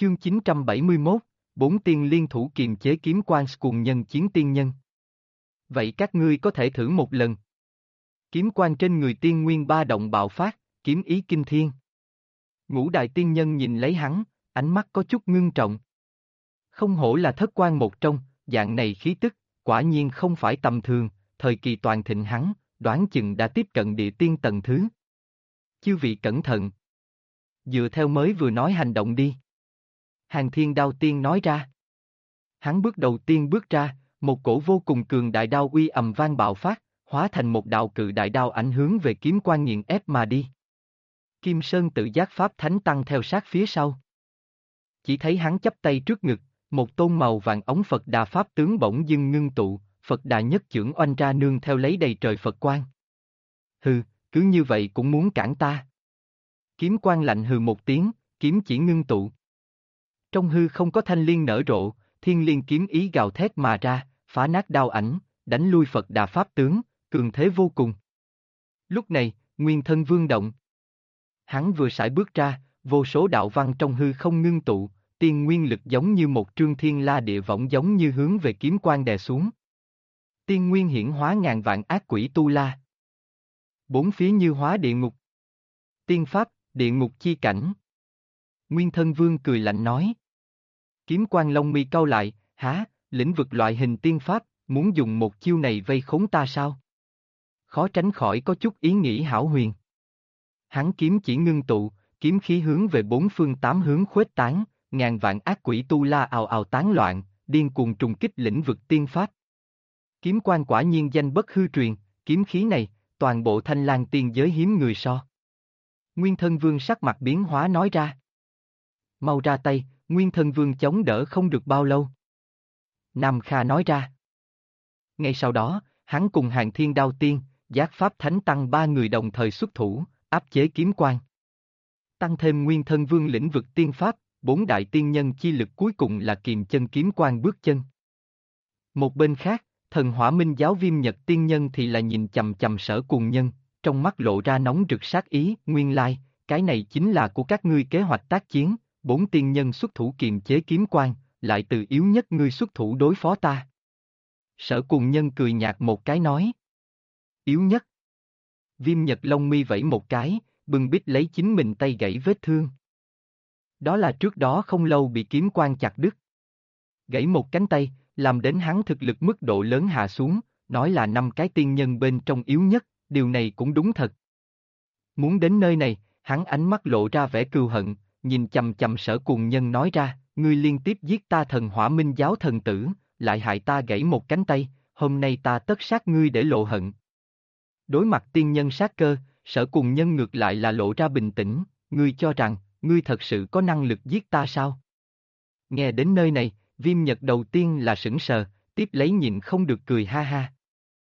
Chương 971, bốn tiên liên thủ kiềm chế kiếm quan cùng nhân chiến tiên nhân. Vậy các ngươi có thể thử một lần. Kiếm quan trên người tiên nguyên ba động bạo phát, kiếm ý kinh thiên. Ngũ đại tiên nhân nhìn lấy hắn, ánh mắt có chút ngưng trọng. Không hổ là thất quan một trong, dạng này khí tức, quả nhiên không phải tầm thường, thời kỳ toàn thịnh hắn, đoán chừng đã tiếp cận địa tiên tầng thứ. Chư vị cẩn thận. Dựa theo mới vừa nói hành động đi. Hàng Thiên Đao Tiên nói ra. Hắn bước đầu tiên bước ra, một cổ vô cùng cường đại đao uy ầm vang bạo phát, hóa thành một đạo cự đại đao ảnh hướng về kiếm quan nghiền ép mà đi. Kim Sơn tự giác pháp thánh tăng theo sát phía sau. Chỉ thấy hắn chắp tay trước ngực, một tôn màu vàng ống Phật Đà pháp tướng bỗng dưng ngưng tụ, Phật Đà nhất chưởng oanh ra nương theo lấy đầy trời Phật quang. Hừ, cứ như vậy cũng muốn cản ta. Kiếm quan lạnh hừ một tiếng, kiếm chỉ ngưng tụ. Trong hư không có thanh liên nở rộ, thiên liên kiếm ý gào thét mà ra, phá nát đao ảnh, đánh lui Phật Đà pháp tướng, cường thế vô cùng. Lúc này, Nguyên Thân Vương động. Hắn vừa sải bước ra, vô số đạo văn trong hư không ngưng tụ, tiên nguyên lực giống như một trương thiên la địa võng giống như hướng về kiếm quan đè xuống. Tiên nguyên hiển hóa ngàn vạn ác quỷ tu la. Bốn phía như hóa địa ngục. Tiên pháp, địa ngục chi cảnh. Nguyên Thân Vương cười lạnh nói. Kiếm quan lông mi cau lại, há, lĩnh vực loại hình tiên pháp, muốn dùng một chiêu này vây khốn ta sao? Khó tránh khỏi có chút ý nghĩ hão huyền. Hắn kiếm chỉ ngưng tụ, kiếm khí hướng về bốn phương tám hướng khuếch tán, ngàn vạn ác quỷ tu la ào ào tán loạn, điên cuồng trùng kích lĩnh vực tiên pháp. Kiếm quan quả nhiên danh bất hư truyền, kiếm khí này, toàn bộ Thanh Lang tiên giới hiếm người so. Nguyên Thân Vương sắc mặt biến hóa nói ra. Mau ra tay, Nguyên Thân Vương chống đỡ không được bao lâu. Nam Kha nói ra. Ngay sau đó, hắn cùng Hàng Thiên Đao Tiên, Giác Pháp Thánh Tăng ba người đồng thời xuất thủ, áp chế kiếm quan. Tăng thêm Nguyên Thân Vương lĩnh vực tiên pháp, bốn đại tiên nhân chi lực cuối cùng là kiềm chân kiếm quan bước chân. Một bên khác, Thần Hỏa Minh giáo Viêm Nhật tiên nhân thì là nhìn chằm chằm Sở Cuồng Nhân, trong mắt lộ ra nóng rực sát ý, nguyên lai, cái này chính là của các ngươi kế hoạch tác chiến, bốn tiên nhân xuất thủ kiềm chế kiếm quan, lại từ yếu nhất ngươi xuất thủ đối phó ta. Sở Cuồng Nhân cười nhạt một cái nói. Yếu nhất. Viêm Nhật lông mi vẫy một cái, bưng bít lấy chính mình tay gãy vết thương. Đó là trước đó không lâu bị kiếm quan chặt đứt. Gãy một cánh tay, làm đến hắn thực lực mức độ lớn hạ xuống, nói là 5 cái tiên nhân bên trong yếu nhất, điều này cũng đúng thật. Muốn đến nơi này, hắn ánh mắt lộ ra vẻ cừu hận, nhìn chằm chằm Sở Cuồng Nhân nói ra, ngươi liên tiếp giết ta Thần Hỏa Minh giáo thần tử, lại hại ta gãy một cánh tay, hôm nay ta tất sát ngươi để lộ hận. Đối mặt tiên nhân sát cơ, Sở Cuồng Nhân ngược lại là lộ ra bình tĩnh, ngươi cho rằng, ngươi thật sự có năng lực giết ta sao? Nghe đến nơi này, Viêm Nhật đầu tiên là sững sờ, tiếp lấy nhịn không được cười ha ha.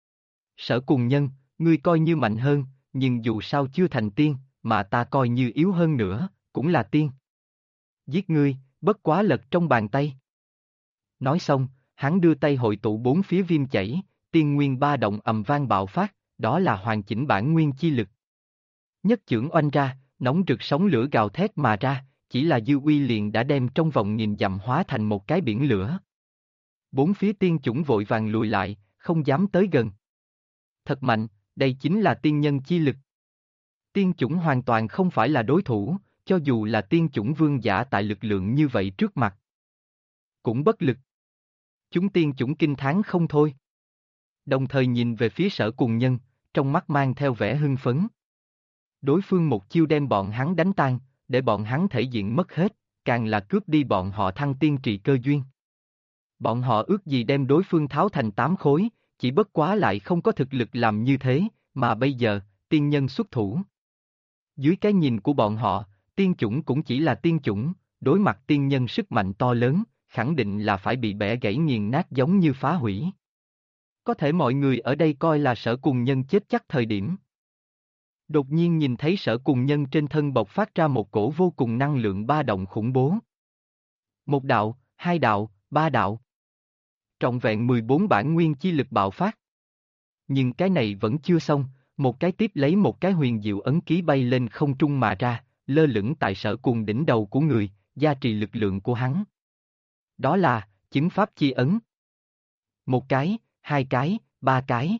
Sở Cuồng Nhân, ngươi coi như mạnh hơn, nhưng dù sao chưa thành tiên, mà ta coi như yếu hơn nữa, cũng là tiên. Giết ngươi, bất quá lật trong bàn tay. Nói xong, hắn đưa tay hội tụ bốn phía viêm chảy, tiên nguyên ba động ầm vang bạo phát, đó là hoàn chỉnh bản nguyên chi lực. Nhất chưởng oanh ra, nóng rực sóng lửa gào thét mà ra, chỉ là dư uy liền đã đem trong vòng nghìn dặm hóa thành một cái biển lửa. Bốn phía tiên chủng vội vàng lùi lại, không dám tới gần. Thật mạnh, đây chính là tiên nhân chi lực. Tiên chủng hoàn toàn không phải là đối thủ, cho dù là tiên chủng vương giả tại lực lượng như vậy trước mặt. Cũng bất lực. Chúng tiên chủng kinh thán không thôi. Đồng thời nhìn về phía Sở Cuồng Nhân, trong mắt mang theo vẻ hưng phấn. Đối phương một chiêu đem bọn hắn đánh tan, để bọn hắn thể diện mất hết, càng là cướp đi bọn họ thăng tiên trì cơ duyên. Bọn họ ước gì đem đối phương tháo thành 8 khối, chỉ bất quá lại không có thực lực làm như thế, mà bây giờ, tiên nhân xuất thủ. Dưới cái nhìn của bọn họ, tiên chủng cũng chỉ là tiên chủng, đối mặt tiên nhân sức mạnh to lớn, khẳng định là phải bị bẻ gãy nghiền nát giống như phá hủy. Có thể mọi người ở đây coi là Sở Cuồng Nhân chết chắc thời điểm. Đột nhiên nhìn thấy Sở Cuồng Nhân trên thân bộc phát ra một cổ vô cùng năng lượng ba động khủng bố. Một đạo, hai đạo, ba đạo. Trọn vẹn 14 bản nguyên chi lực bạo phát. Nhưng cái này vẫn chưa xong, một cái tiếp lấy một cái huyền diệu ấn ký bay lên không trung mà ra, lơ lửng tại Sở Cuồng đỉnh đầu của người, gia trì lực lượng của hắn. Đó là, chứng pháp chi ấn. Một cái, hai cái, ba cái.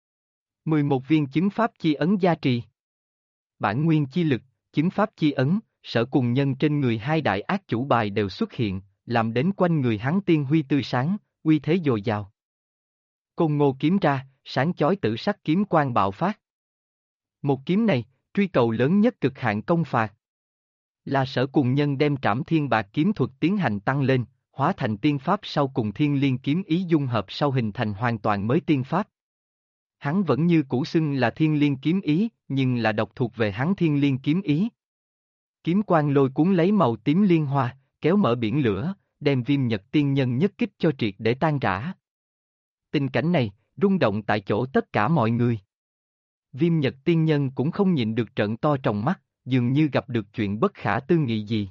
11 viên chứng pháp chi ấn gia trì. Bản nguyên chi lực, chứng pháp chi ấn, sở cùng nhân trên người hai đại ác chủ bài đều xuất hiện, làm đến quanh người hắn tiên huy tươi sáng, uy thế dồi dào. Côn Ngô kiếm ra, sáng chói tử sắc kiếm quang bạo phát. Một kiếm này, truy cầu lớn nhất cực hạn công phạt. Là sở cùng nhân đem Trảm Thiên Bạc kiếm thuật tiến hành tăng lên, hóa thành tiên pháp sau cùng Thiên Liên kiếm ý dung hợp sau hình thành hoàn toàn mới tiên pháp. Hắn vẫn như cũ xưng là Thiên Liên kiếm ý, nhưng là độc thuộc về hắn Thiên Liên kiếm ý. Kiếm quang lôi cuốn lấy màu tím liên hoa, kéo mở biển lửa, đem Viêm Nhật tiên nhân nhất kích cho triệt để tan rã. Tình cảnh này, rung động tại chỗ tất cả mọi người. Viêm Nhật tiên nhân cũng không nhịn được trợn to tròng mắt, dường như gặp được chuyện bất khả tư nghị gì.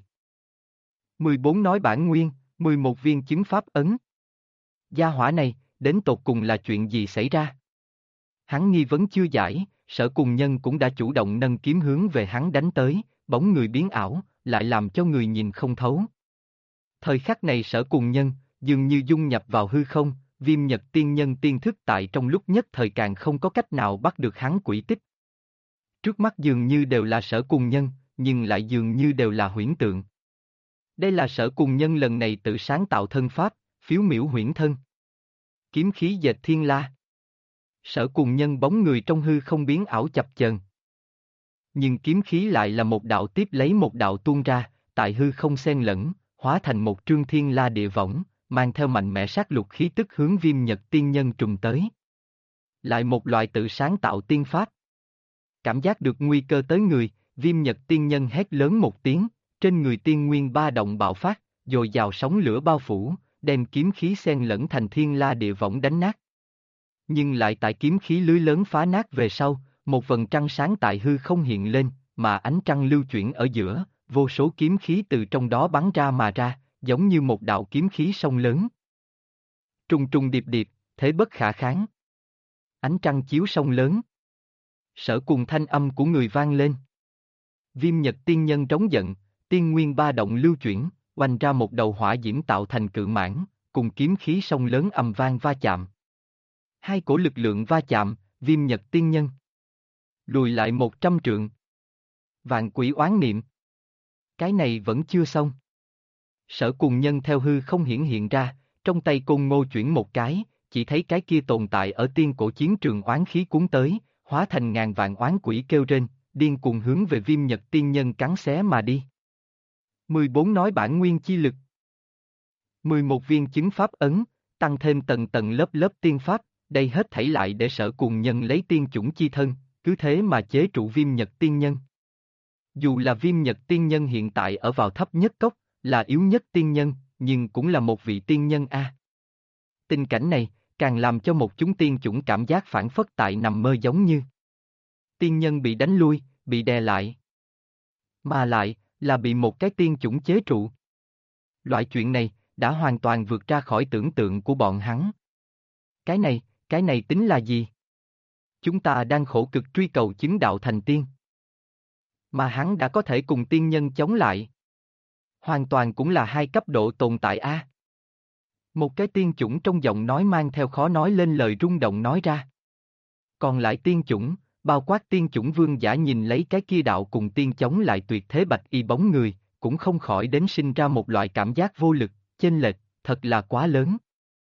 14 nói bản nguyên, 11 viên chứng pháp ấn. Gia hỏa này, đến tột cùng là chuyện gì xảy ra? Hắn nghi vấn chưa giải, sở cùng nhân cũng đã chủ động nâng kiếm hướng về hắn đánh tới, bóng người biến ảo, lại làm cho người nhìn không thấu. Thời khắc này sở cùng nhân, dường như dung nhập vào hư không, Viêm Nhật tiên nhân tiên thức tại trong lúc nhất thời càng không có cách nào bắt được hắn quỷ tích. Trước mắt dường như đều là sở cùng nhân, nhưng lại dường như đều là huyễn tượng. Đây là sở cùng nhân lần này tự sáng tạo thân pháp, phiếu miểu huyễn thân. Kiếm khí dệt thiên la. Sở cùng nhân bóng người trong hư không biến ảo chập chờn. Nhưng kiếm khí lại là một đạo tiếp lấy một đạo tuôn ra, tại hư không xen lẫn, hóa thành một trương thiên la địa võng, mang theo mạnh mẽ sát lục khí tức hướng Viêm Nhật tiên nhân trùng tới. Lại một loại tự sáng tạo tiên pháp. Cảm giác được nguy cơ tới người, Viêm Nhật tiên nhân hét lớn một tiếng, trên người tiên nguyên ba động bạo phát, dồi dào sóng lửa bao phủ, đem kiếm khí xen lẫn thành thiên la địa võng đánh nát. Nhưng lại tại kiếm khí lưới lớn phá nát về sau, một vầng trăng sáng tại hư không hiện lên, mà ánh trăng lưu chuyển ở giữa, vô số kiếm khí từ trong đó bắn ra mà ra, giống như một đạo kiếm khí sông lớn. Trùng trùng điệp điệp, thế bất khả kháng. Ánh trăng chiếu sông lớn. Sở cùng thanh âm của người vang lên. Viêm Nhật tiên nhân trống giận, tiên nguyên ba động lưu chuyển, oanh ra một đầu hỏa diễm tạo thành cự mãng, cùng kiếm khí sông lớn ầm vang va chạm. Hai cổ lực lượng va chạm, Viêm Nhật tiên nhân lùi lại 100 trượng. Vạn quỷ oán niệm. Cái này vẫn chưa xong. Sở cùng nhân theo hư không hiển hiện ra, trong tay Côn Ngô chuyển một cái, chỉ thấy cái kia tồn tại ở tiên cổ chiến trường oán khí cuốn tới, hóa thành ngàn vạn oán quỷ kêu rên, điên cuồng hướng về Viêm Nhật tiên nhân cắn xé mà đi. 14 nói bản nguyên chi lực. 11 viên chứng pháp ấn, tăng thêm tầng tầng lớp lớp tiên pháp, đây hết thảy lại để sở cùng nhân lấy tiên chủng chi thân, cứ thế mà chế trụ Viêm Nhật tiên nhân. Dù là Viêm Nhật tiên nhân hiện tại ở vào thấp nhất cốc, là yếu nhất tiên nhân, nhưng cũng là một vị tiên nhân a. Tình cảnh này, càng làm cho một chúng tiên chủng cảm giác phản phất tại nằm mơ giống như. Tiên nhân bị đánh lui, bị đè lại. Mà lại, là bị một cái tiên chủng chế trụ. Loại chuyện này, đã hoàn toàn vượt ra khỏi tưởng tượng của bọn hắn. Cái này tính là gì? Chúng ta đang khổ cực truy cầu chứng đạo thành tiên. Mà hắn đã có thể cùng tiên nhân chống lại. Hoàn toàn cũng là hai cấp độ tồn tại a. Một cái tiên chủng trong giọng nói mang theo khó nói lên lời rung động nói ra. Còn lại tiên chủng, bao quát tiên chủng vương giả nhìn lấy cái kia đạo cùng tiên chống lại tuyệt thế bạch y bóng người, cũng không khỏi đến sinh ra một loại cảm giác vô lực, chênh lệch, thật là quá lớn.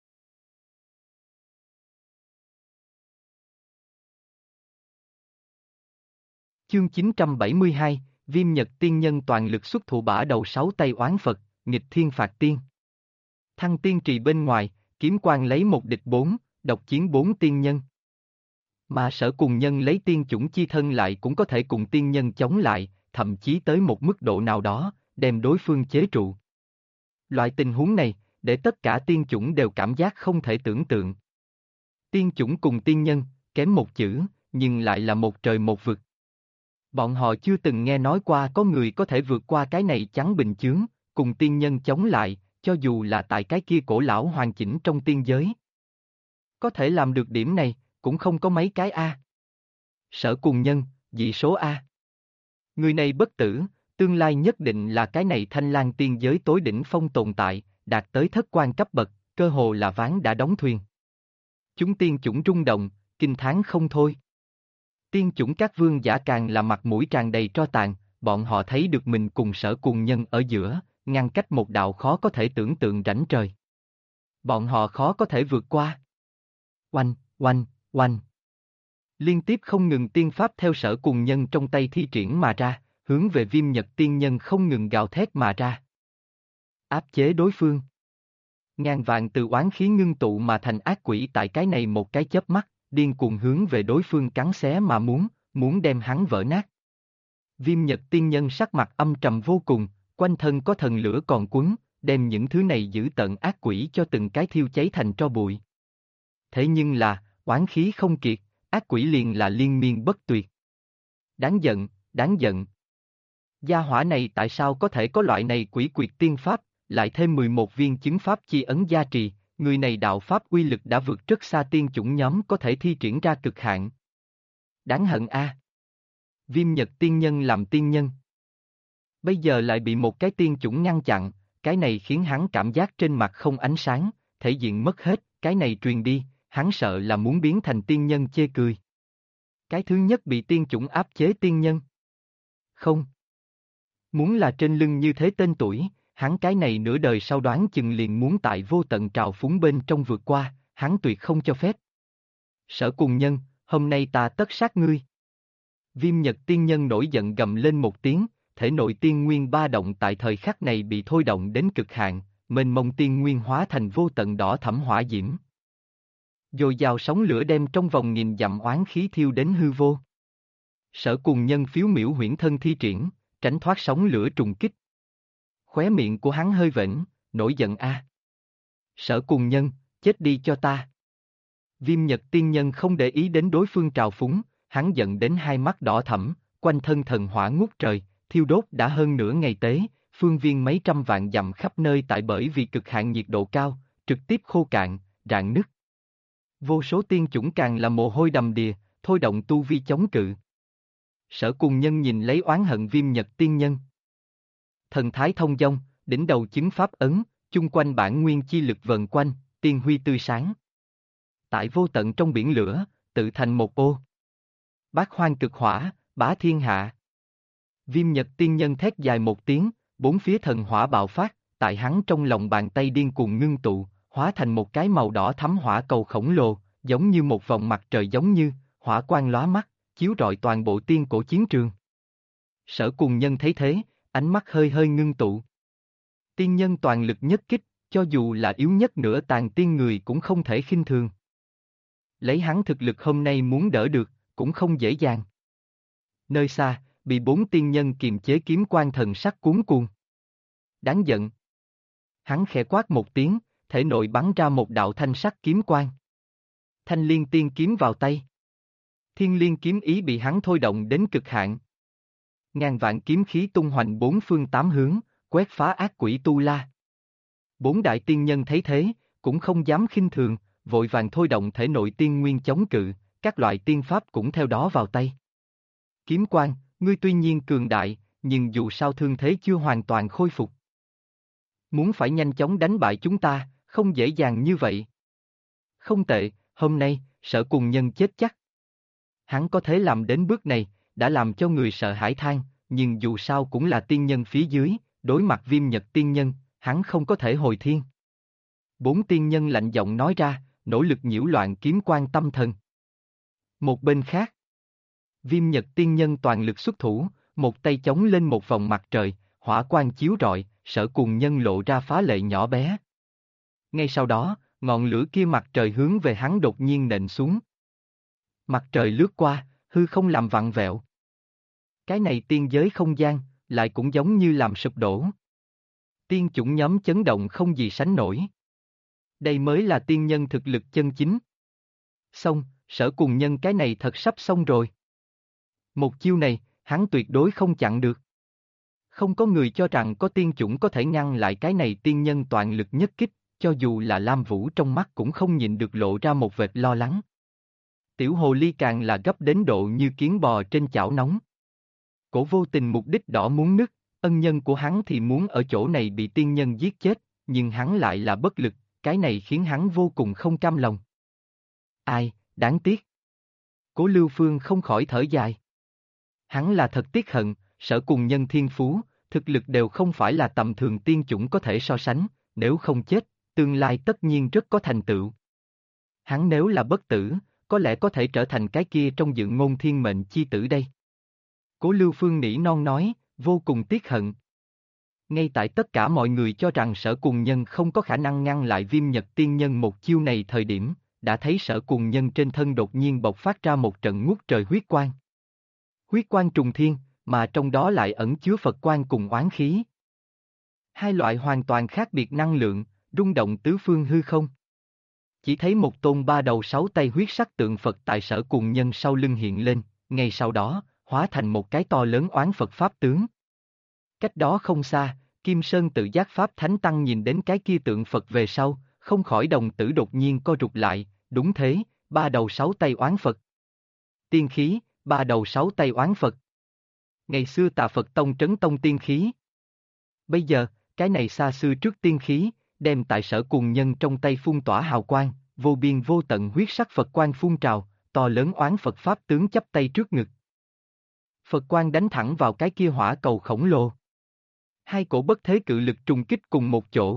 Chương 972, Viêm Nhật tiên nhân toàn lực xuất thủ bả đầu 6 tay oán Phật, nghịch thiên phạt tiên. Thăng tiên trì bên ngoài, kiếm quang lấy một địch 4, độc chiến 4 tiên nhân. Mà sở cùng nhân lấy tiên chủng chi thân lại cũng có thể cùng tiên nhân chống lại, thậm chí tới một mức độ nào đó, đem đối phương chế trụ. Loại tình huống này, để tất cả tiên chủng đều cảm giác không thể tưởng tượng. Tiên chủng cùng tiên nhân, kém một chữ, nhưng lại là một trời một vực. Bọn họ chưa từng nghe nói qua có người có thể vượt qua cái này chắn bình chướng, cùng tiên nhân chống lại, cho dù là tại cái kia cổ lão hoàn chỉnh trong tiên giới. Có thể làm được điểm này, cũng không có mấy cái A. Sở cùng nhân, dị số A. Người này bất tử, Tương lai nhất định là cái này Thanh Lang tiên giới tối đỉnh phong tồn tại, đạt tới thất quan cấp bậc, cơ hồ là ván đã đóng thuyền. Chúng tiên chủng rung động, kinh thán không thôi. Tiên chủng các vương giả càng là mặt mũi tràn đầy tro tàn, bọn họ thấy được mình cùng Sở Cùng Nhân ở giữa, ngăn cách một đạo khó có thể tưởng tượng rãnh trời. Bọn họ khó có thể vượt qua. Oanh, oanh, oanh. Liên tiếp không ngừng tiên pháp theo Sở Cùng Nhân trong tay thi triển mà ra, hướng về Viêm Nhật tiên nhân không ngừng gào thét mà ra. Áp chế đối phương. Ngàn vạn từ oán khí ngưng tụ mà thành ác quỷ tại cái này một cái chớp mắt, điên cuồng hướng về đối phương cắn xé mà muốn đem hắn vỡ nát. Viêm Nhật tiên nhân sắc mặt âm trầm vô cùng, quanh thân có thần lửa còn quấn, đem những thứ này giữ tận ác quỷ cho từng cái thiêu cháy thành tro bụi. Thế nhưng là, oán khí không kiệt, ác quỷ liền là liên miên bất tuyệt. Đáng giận, đáng giận. Gia hỏa này tại sao có thể có loại này quỷ quyệt tiên pháp, lại thêm 11 viên chứng pháp chi ấn gia trì, người này đạo pháp uy lực đã vượt rất xa tiên chủng nhóm có thể thi triển ra cực hạn. Đáng hận a. Viêm Nhật tiên nhân làm tiên nhân. Bây giờ lại bị một cái tiên chủng ngăn chặn, cái này khiến hắn cảm giác trên mặt không ánh sáng, thể diện mất hết, cái này truyền đi, hắn sợ là muốn biến thành tiên nhân chê cười. Cái thứ nhất bị tiên chủng áp chế tiên nhân. Không. Muốn là trên lưng như thế tên tuổi, hắn cái này nửa đời sau đoán chừng liền muốn tại vô tận trào phúng bên trong vượt qua, hắn tuyệt không cho phép. Sở Cùng Nhân, hôm nay ta tất sát ngươi. Viêm Nhật tiên nhân nổi giận gầm lên một tiếng, thể nội tiên nguyên ba động tại thời khắc này bị thôi động đến cực hạn, mênh mông tiên nguyên hóa thành vô tận đỏ thẫm hỏa diễm. Dồi dào sóng lửa đem trong vòng nghìn dặm oán khí thiêu đến hư vô. Sở Cùng Nhân phiếu miểu huyễn thân thi triển, tránh thoát sóng lửa trùng kích. Khóe miệng của hắn hơi vểnh, nổi giận a. Sở Cùng Nhân, chết đi cho ta. Viêm Nhật tiên nhân không để ý đến đối phương trào phúng, hắn giận đến hai mắt đỏ thẫm, quanh thân thần hỏa ngút trời, thiêu đốt đã hơn nửa ngày tế, phương viên mấy trăm vạn dặm khắp nơi tại bởi vì cực hạn nhiệt độ cao, trực tiếp khô cạn, rạn nứt. Vô số tiên chủng càng là mồ hôi đầm đìa, thôi động tu vi chống cự. Sở Cùng Nhân nhìn lấy oán hận Viêm Nhật tiên nhân. Thần thái thông dong, đỉnh đầu chứng pháp ấn, chung quanh bản nguyên chi lực vần quanh, tiên huy tươi sáng. Tại vô tận trong biển lửa, tự thành một ô. Bát hoang cực hỏa, bá thiên hạ. Viêm Nhật tiên nhân thét dài một tiếng, bốn phía thần hỏa bạo phát, tại hắn trong lòng bàn tay điên cuồng ngưng tụ, hóa thành một cái màu đỏ thắm hỏa cầu khổng lồ, giống như một vòng mặt trời giống như, hỏa quang lóa mắt, chiếu rọi toàn bộ tiên cổ chiến trường. Sở Cùng Nhân thấy thế, ánh mắt hơi hơi ngưng tụ. Tiên nhân toàn lực nhất kích, cho dù là yếu nhất nửa tàn tiên người cũng không thể khinh thường. Lấy hắn thực lực hôm nay muốn đỡ được, cũng không dễ dàng. Nơi xa, bị bốn tiên nhân kiềm chế kiếm quan thần sắc cuốn cuồng. Đáng giận. Hắn khẽ quát một tiếng, thể nội bắn ra một đạo thanh sắc kiếm quang. Thanh liên tiên kiếm vào tay. Thiên liên kiếm ý bị hắn thôi động đến cực hạn. Ngàn vạn kiếm khí tung hoành bốn phương tám hướng, quét phá ác quỷ tu la. Bốn đại tiên nhân thấy thế, cũng không dám khinh thường, vội vàng thôi động thể nội tiên nguyên chống cự, các loại tiên pháp cũng theo đó vào tay. Kiếm quang, ngươi tuy nhiên cường đại, nhưng dù sao thương thế chưa hoàn toàn khôi phục. Muốn phải nhanh chóng đánh bại chúng ta, không dễ dàng như vậy. Không tệ, hôm nay, Sở Cùng Nhân chết chắc. Hắn có thể làm đến bước này, đã làm cho người sợ hãi than, nhưng dù sao cũng là tiên nhân phía dưới, đối mặt Viêm Nhật tiên nhân, hắn không có thể hồi thiên. Bốn tiên nhân lạnh giọng nói ra, nỗ lực nhiễu loạn kiếm quan tâm thần. Một bên khác, Viêm Nhật tiên nhân toàn lực xuất thủ, một tay chống lên một vòng mặt trời, hỏa quang chiếu rọi, Sở Cùng Nhân lộ ra phá lệ nhỏ bé. Ngay sau đó, ngọn lửa kia mặt trời hướng về hắn đột nhiên nện xuống. Mặt trời lướt qua, hư không làm vặn vẹo. Cái này tiên giới không gian, lại cũng giống như làm sụp đổ. Tiên chủng nhóm chấn động không gì sánh nổi. Đây mới là tiên nhân thực lực chân chính. Xong, Sở Cùng Nhân cái này thật sắp xong rồi. Một chiêu này, hắn tuyệt đối không chặn được. Không có người cho rằng có tiên chủng có thể ngăn lại cái này tiên nhân toàn lực nhất kích, cho dù là Lam Vũ trong mắt cũng không nhìn được lộ ra một vệt lo lắng. Tiểu hồ ly càng là gấp đến độ như kiến bò trên chảo nóng. Cổ vô tình mục đích đỏ muốn nứt, Ân nhân của hắn thì muốn ở chỗ này bị tiên nhân giết chết, nhưng hắn lại là bất lực, cái này khiến hắn vô cùng không cam lòng. Ai, đáng tiếc. Cố Lưu Phương không khỏi thở dài. Hắn là thật tiếc hận, Sở Cùng Nhân thiên phú, thực lực đều không phải là tầm thường tiên chủng có thể so sánh, nếu không chết, tương lai tất nhiên rất có thành tựu. Hắn nếu là bất tử, có lẽ có thể trở thành cái kia trong dự ngôn thiên mệnh chi tử đây. Cố Lưu Phương nỉ non nói, vô cùng tiếc hận. Ngay tại tất cả mọi người cho rằng Sở Cùng Nhân không có khả năng ngăn lại Viêm Nhật Tiên Nhân một chiêu này thời điểm, đã thấy Sở Cùng Nhân trên thân đột nhiên bộc phát ra một trận ngút trời huyết quang. Huyết quang trùng thiên, mà trong đó lại ẩn chứa Phật quang cùng oán khí. Hai loại hoàn toàn khác biệt năng lượng, rung động tứ phương hư không. Chỉ thấy một tôn ba đầu sáu tay huyết sắc tượng Phật tại Sở Cùng Nhân sau lưng hiện lên, ngay sau đó, hóa thành một cái to lớn oán Phật Pháp tướng. Cách đó không xa, Kim Sơn Tự Giác Pháp Thánh Tăng nhìn đến cái kia tượng Phật về sau, không khỏi đồng tử đột nhiên co rụt lại, đúng thế, ba đầu sáu tay oán Phật. Tiên khí, ba đầu sáu tay oán Phật. Ngày xưa Tà Phật Tông trấn tông tiên khí. Bây giờ, cái này xa xưa trước tiên khí, đem tại Sở Cùng Nhân trong tay phun tỏa hào quang, vô biên vô tận huyết sắc Phật quang phun trào, to lớn oán Phật Pháp tướng chắp tay trước ngực. Phật quang đánh thẳng vào cái kia hỏa cầu khổng lồ. Hai cổ bất thế cự lực trùng kích cùng một chỗ.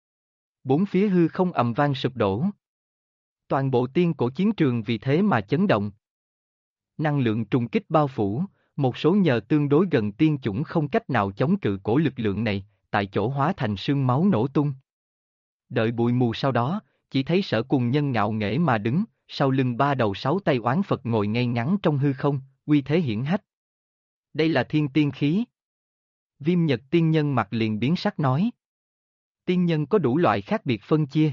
Bốn phía hư không ầm vang sụp đổ. Toàn bộ tiên cổ chiến trường vì thế mà chấn động. Năng lượng trùng kích bao phủ, một số nhờ tương đối gần tiên chủng không cách nào chống cự cổ lực lượng này, tại chỗ hóa thành sương máu nổ tung. Đợi bụi mù sau đó, chỉ thấy Sở Cùng Nhân ngạo nghễ mà đứng, sau lưng ba đầu sáu tay oán Phật ngồi ngay ngắn trong hư không, uy thế hiển hách. Đây là thiên tiên khí. Viêm Nhật Tiên Nhân mặt liền biến sắc nói. Tiên nhân có đủ loại khác biệt phân chia.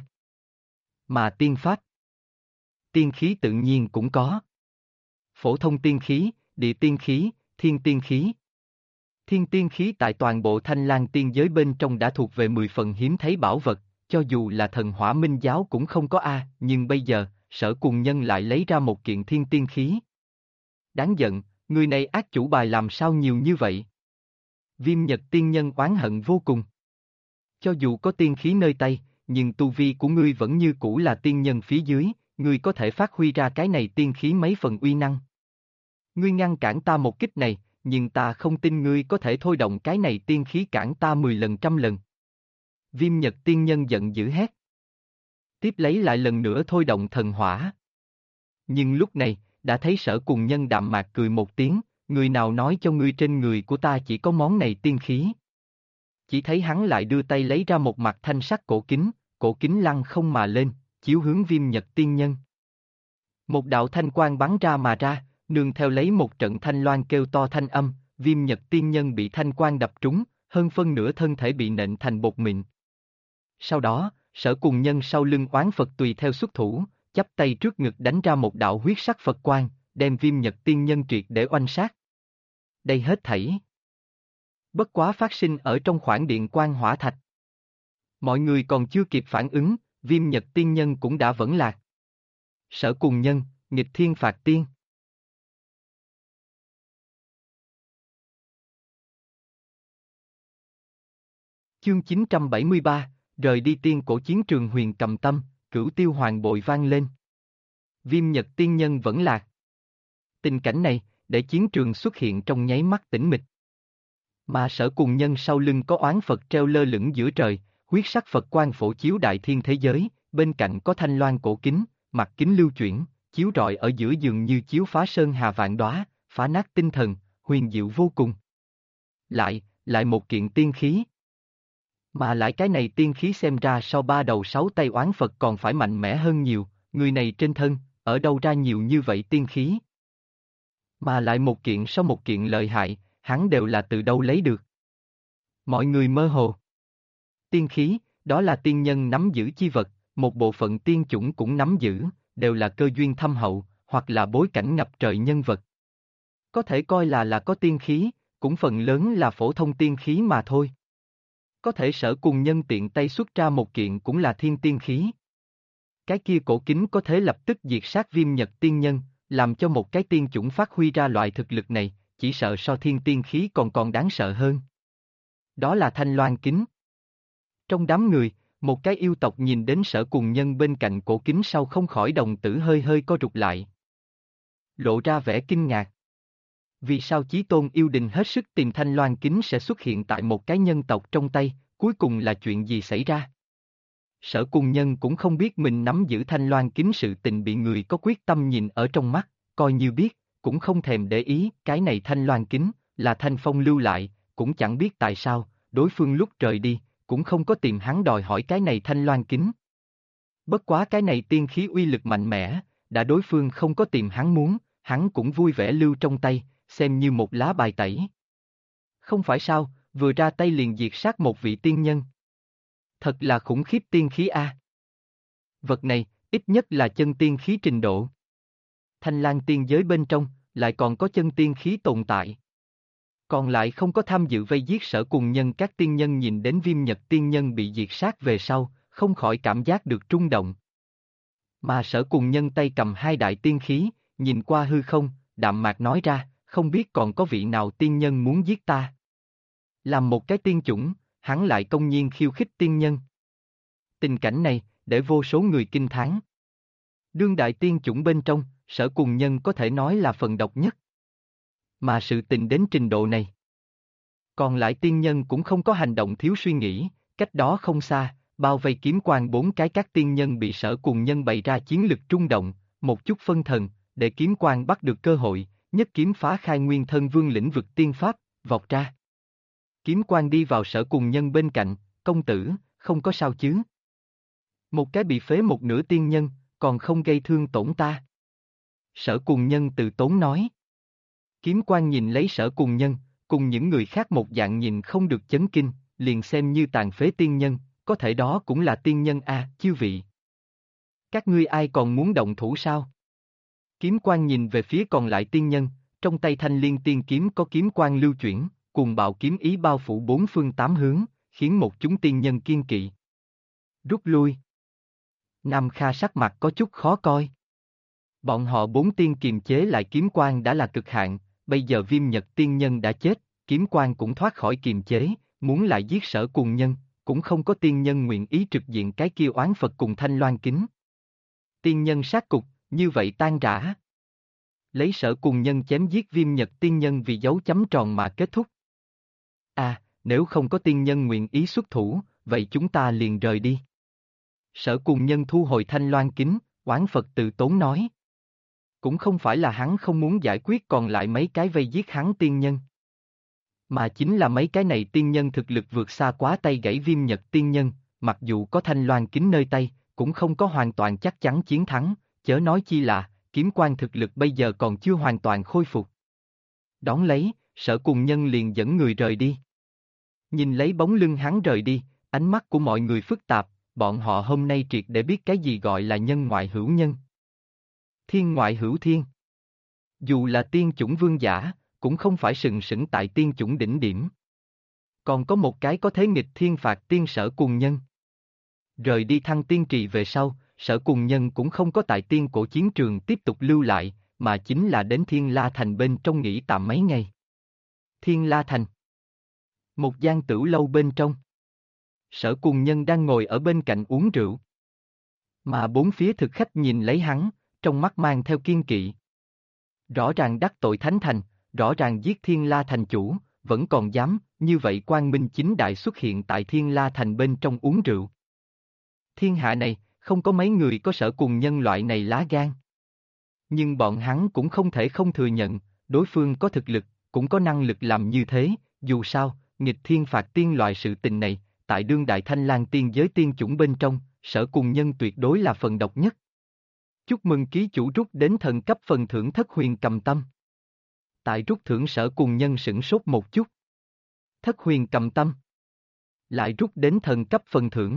Mà tiên pháp, tiên khí tự nhiên cũng có. Phổ thông tiên khí, địa tiên khí, thiên tiên khí. Thiên tiên khí tại toàn bộ Thanh Lang tiên giới bên trong đã thuộc về 10 phần hiếm thấy bảo vật, cho dù là thần Hỏa Minh giáo cũng không có nhưng bây giờ, Sở Cùng Nhân lại lấy ra một kiện thiên tiên khí. Đáng giận, người này ác chủ bài làm sao nhiều như vậy? Viêm Nhật Tiên Nhân oán hận vô cùng. Cho dù có tiên khí nơi tay, nhưng tu vi của ngươi vẫn như cũ là tiên nhân phía dưới, ngươi có thể phát huy ra cái này tiên khí mấy phần uy năng. Ngươi ngăn cản ta một kích này, nhưng ta không tin ngươi có thể thôi động cái này tiên khí cản ta 10 lần trăm lần. Viêm Nhật Tiên Nhân giận dữ hét. Tiếp lấy lại lần nữa thôi động thần hỏa. Nhưng lúc này, đã thấy Sở Cùng Nhân đạm mạc cười một tiếng, người nào nói cho ngươi trên người của ta chỉ có món này tiên khí. Chỉ thấy hắn lại đưa tay lấy ra một mặt thanh sắc cổ kính lăng không mà lên, chiếu hướng Viêm Nhật Tiên Nhân. Một đạo thanh quang bắn ra mà ra, nương theo lấy một trận thanh loan kêu to thanh âm, Viêm Nhật Tiên Nhân bị thanh quang đập trúng, hơn phân nửa thân thể bị nện thành bột mịn. Sau đó, Sở Cùng Nhân sau lưng oán Phật tùy theo xuất thủ, chắp tay trước ngực đánh ra một đạo huyết sắc Phật quang, đem Viêm Nhật Tiên Nhân triệt để oanh sát. Đây hết thảy bất quá phát sinh ở trong khoảng điện quang hỏa thạch. Mọi người còn chưa kịp phản ứng, Viêm Nhật Tiên Nhân cũng đã vẫn lạc. Sở Cùng Nhân, nghịch thiên phạt tiên. Chương 973, rời đi tiên cổ chiến trường Huyền Cầm Tâm, Cửu Tiêu Hoàng bội vang lên. Viêm Nhật Tiên Nhân vẫn lạc. Tình cảnh này, để chiến trường xuất hiện trong nháy mắt tĩnh mịch. Mà Sở Cùng Nhân sau lưng có oán Phật treo lơ lửng giữa trời, huyết sắc Phật quang phổ chiếu đại thiên thế giới, bên cạnh có thanh loan cổ kính, mặt kính lưu chuyển, chiếu rọi ở giữa dường như chiếu phá sơn hà vạn đóa, phá nát tinh thần, huyền diệu vô cùng. Lại một kiện tiên khí. Mà lại cái này tiên khí xem ra so ba đầu sáu tay oán Phật còn phải mạnh mẽ hơn nhiều, người này trên thân, ở đâu ra nhiều như vậy tiên khí? Mà lại một kiện sau một kiện lợi hại, hắn đều là từ đâu lấy được? Mọi người mơ hồ. Tiên khí, đó là tiên nhân nắm giữ chi vật, một bộ phận tiên chủng cũng nắm giữ, đều là cơ duyên thâm hậu, hoặc là bối cảnh ngập trời nhân vật. Có thể coi là có tiên khí, cũng phần lớn là phổ thông tiên khí mà thôi. Có thể Sở Cùng Nhân tiện tay xuất ra một kiện cũng là thiên tiên khí. Cái kia cổ kính có thể lập tức diệt sát Viêm Nhật Tiên Nhân, làm cho một cái tiên chủng phát huy ra loại thực lực này, chỉ sợ so thiên tiên khí còn đáng sợ hơn. Đó là thanh loan kính. Trong đám người, một cái yêu tộc nhìn đến Sở Cùng Nhân bên cạnh cổ kính sau không khỏi đồng tử hơi hơi co rụt lại. Lộ ra vẻ kinh ngạc. Vì sao Chí Tôn yêu đình hết sức tìm thanh loan kính sẽ xuất hiện tại một cái nhân tộc trong tay, cuối cùng là chuyện gì xảy ra? Sở Cùng Nhân cũng không biết mình nắm giữ thanh loan kính sự tình bị người có quyết tâm nhìn ở trong mắt, coi như biết, cũng không thèm để ý, cái này thanh loan kính, là Thanh Phong lưu lại, cũng chẳng biết tại sao, đối phương lúc rời đi, cũng không có tìm hắn đòi hỏi cái này thanh loan kính. Bất quá cái này tiên khí uy lực mạnh mẽ, đã đối phương không có tìm hắn muốn, hắn cũng vui vẻ lưu trong tay, xem như một lá bài tẩy. Không phải sao, vừa ra tay liền diệt sát một vị tiên nhân. Thật là khủng khiếp tiên khí a. Vật này, ít nhất là chân tiên khí trình độ. Thanh Lang tiên giới bên trong, lại còn có chân tiên khí tồn tại. Còn lại không có tham dự vây giết Sở Cùng Nhân, các tiên nhân nhìn đến Viêm Nhật tiên nhân bị diệt sát về sau, không khỏi cảm giác được trung động. Mà Sở Cùng Nhân tay cầm hai đại tiên khí, nhìn qua hư không, đạm mạc nói ra, không biết còn có vị nào tiên nhân muốn giết ta. Làm một cái tiên chủng, hắn lại công nhiên khiêu khích tiên nhân. Tình cảnh này, để vô số người kinh thán. Đương đại tiên chủng bên trong, Sở Cùng Nhân có thể nói là phần độc nhất. Mà sự tình đến trình độ này. Còn lại tiên nhân cũng không có hành động thiếu suy nghĩ, cách đó không xa, bao vây kiếm quan bốn cái các tiên nhân bị Sở Cùng Nhân bày ra chiến lực trung động, một chút phân thần, để kiếm quan bắt được cơ hội, nhất kiếm phá khai nguyên thân vương lĩnh vực tiên pháp, vọt ra. Kiếm quan đi vào Sở Cùng Nhân bên cạnh, công tử, không có sao chứ. Một cái bị phế một nửa tiên nhân, còn không gây thương tổn ta. Sở Cùng Nhân từ tốn nói. Kiếm quan nhìn lấy Sở Cùng Nhân, cùng những người khác một dạng nhìn không được chấn kinh, liền xem như tàn phế tiên nhân, có thể đó cũng là tiên nhân a, chư vị. Các ngươi ai còn muốn động thủ sao? Kiếm quan nhìn về phía còn lại tiên nhân, trong tay Thanh Liên tiên kiếm có kiếm quan lưu chuyển, cùng bạo kiếm ý bao phủ bốn phương tám hướng, khiến một chúng tiên nhân kiên kỵ. Rút lui. Nam Kha sắc mặt có chút khó coi. Bọn họ bốn tiên kiềm chế lại kiếm quan đã là cực hạn, bây giờ Viêm Nhật tiên nhân đã chết, kiếm quan cũng thoát khỏi kiềm chế, muốn lại giết Sở Cùng Nhân, cũng không có tiên nhân nguyện ý trực diện cái kia oán Phật cùng thanh loan kính. Tiên nhân sát cục, như vậy tan rã. Lấy Sở Cùng Nhân chém giết Viêm Nhật tiên nhân vì dấu chấm tròn mà kết thúc. Nếu không có tiên nhân nguyện ý xuất thủ, vậy chúng ta liền rời đi. Sở Cùng Nhân thu hồi thanh loan kính, oán Phật từ tốn nói. Cũng không phải là hắn không muốn giải quyết còn lại mấy cái vây giết hắn tiên nhân. Mà chính là mấy cái này tiên nhân thực lực vượt xa quá tay gãy Viêm Nhật tiên nhân, mặc dù có thanh loan kính nơi tay, cũng không có hoàn toàn chắc chắn chiến thắng, chớ nói chi là, kiếm quan thực lực bây giờ còn chưa hoàn toàn khôi phục. Đón lấy, Sở Cùng Nhân liền dẫn người rời đi. Nhìn lấy bóng lưng hắn rời đi, ánh mắt của mọi người phức tạp, bọn họ hôm nay triệt để biết cái gì gọi là nhân ngoại hữu nhân. Thiên ngoại hữu thiên. Dù là tiên chủng vương giả, cũng không phải sừng sững tại tiên chủng đỉnh điểm. Còn có một cái có thế nghịch thiên phạt tiên Sở Cùng Nhân. Rời đi Thăng Tiên Trì về sau, Sở Cùng Nhân cũng không có tại tiên cổ chiến trường tiếp tục lưu lại, mà chính là đến Thiên La Thành bên trong nghỉ tạm mấy ngày. Thiên La Thành. Một gian tửu lâu bên trong. Sở Cùng Nhân đang ngồi ở bên cạnh uống rượu. Mà bốn phía thực khách nhìn lấy hắn, trong mắt mang theo kiên kỵ. Rõ ràng đắc tội Thánh Thành, rõ ràng giết Thiên La Thành chủ, vẫn còn dám, như vậy quang minh chính đại xuất hiện tại Thiên La Thành bên trong uống rượu. Thiên hạ này, không có mấy người có Sở Cùng Nhân loại này lá gan. Nhưng bọn hắn cũng không thể không thừa nhận, đối phương có thực lực, cũng có năng lực làm như thế, dù sao, nghịch thiên phạt tiên loại sự tình này, tại đương đại Thanh Lang tiên giới tiên chủng bên trong, Sở Cùng Nhân tuyệt đối là phần độc nhất. Chúc mừng ký chủ rút đến thần cấp phần thưởng Thất Huyền Cầm Tâm. Tại rút thưởng Sở Cùng Nhân sửng sốt một chút. Thất Huyền Cầm Tâm. Lại rút đến thần cấp phần thưởng.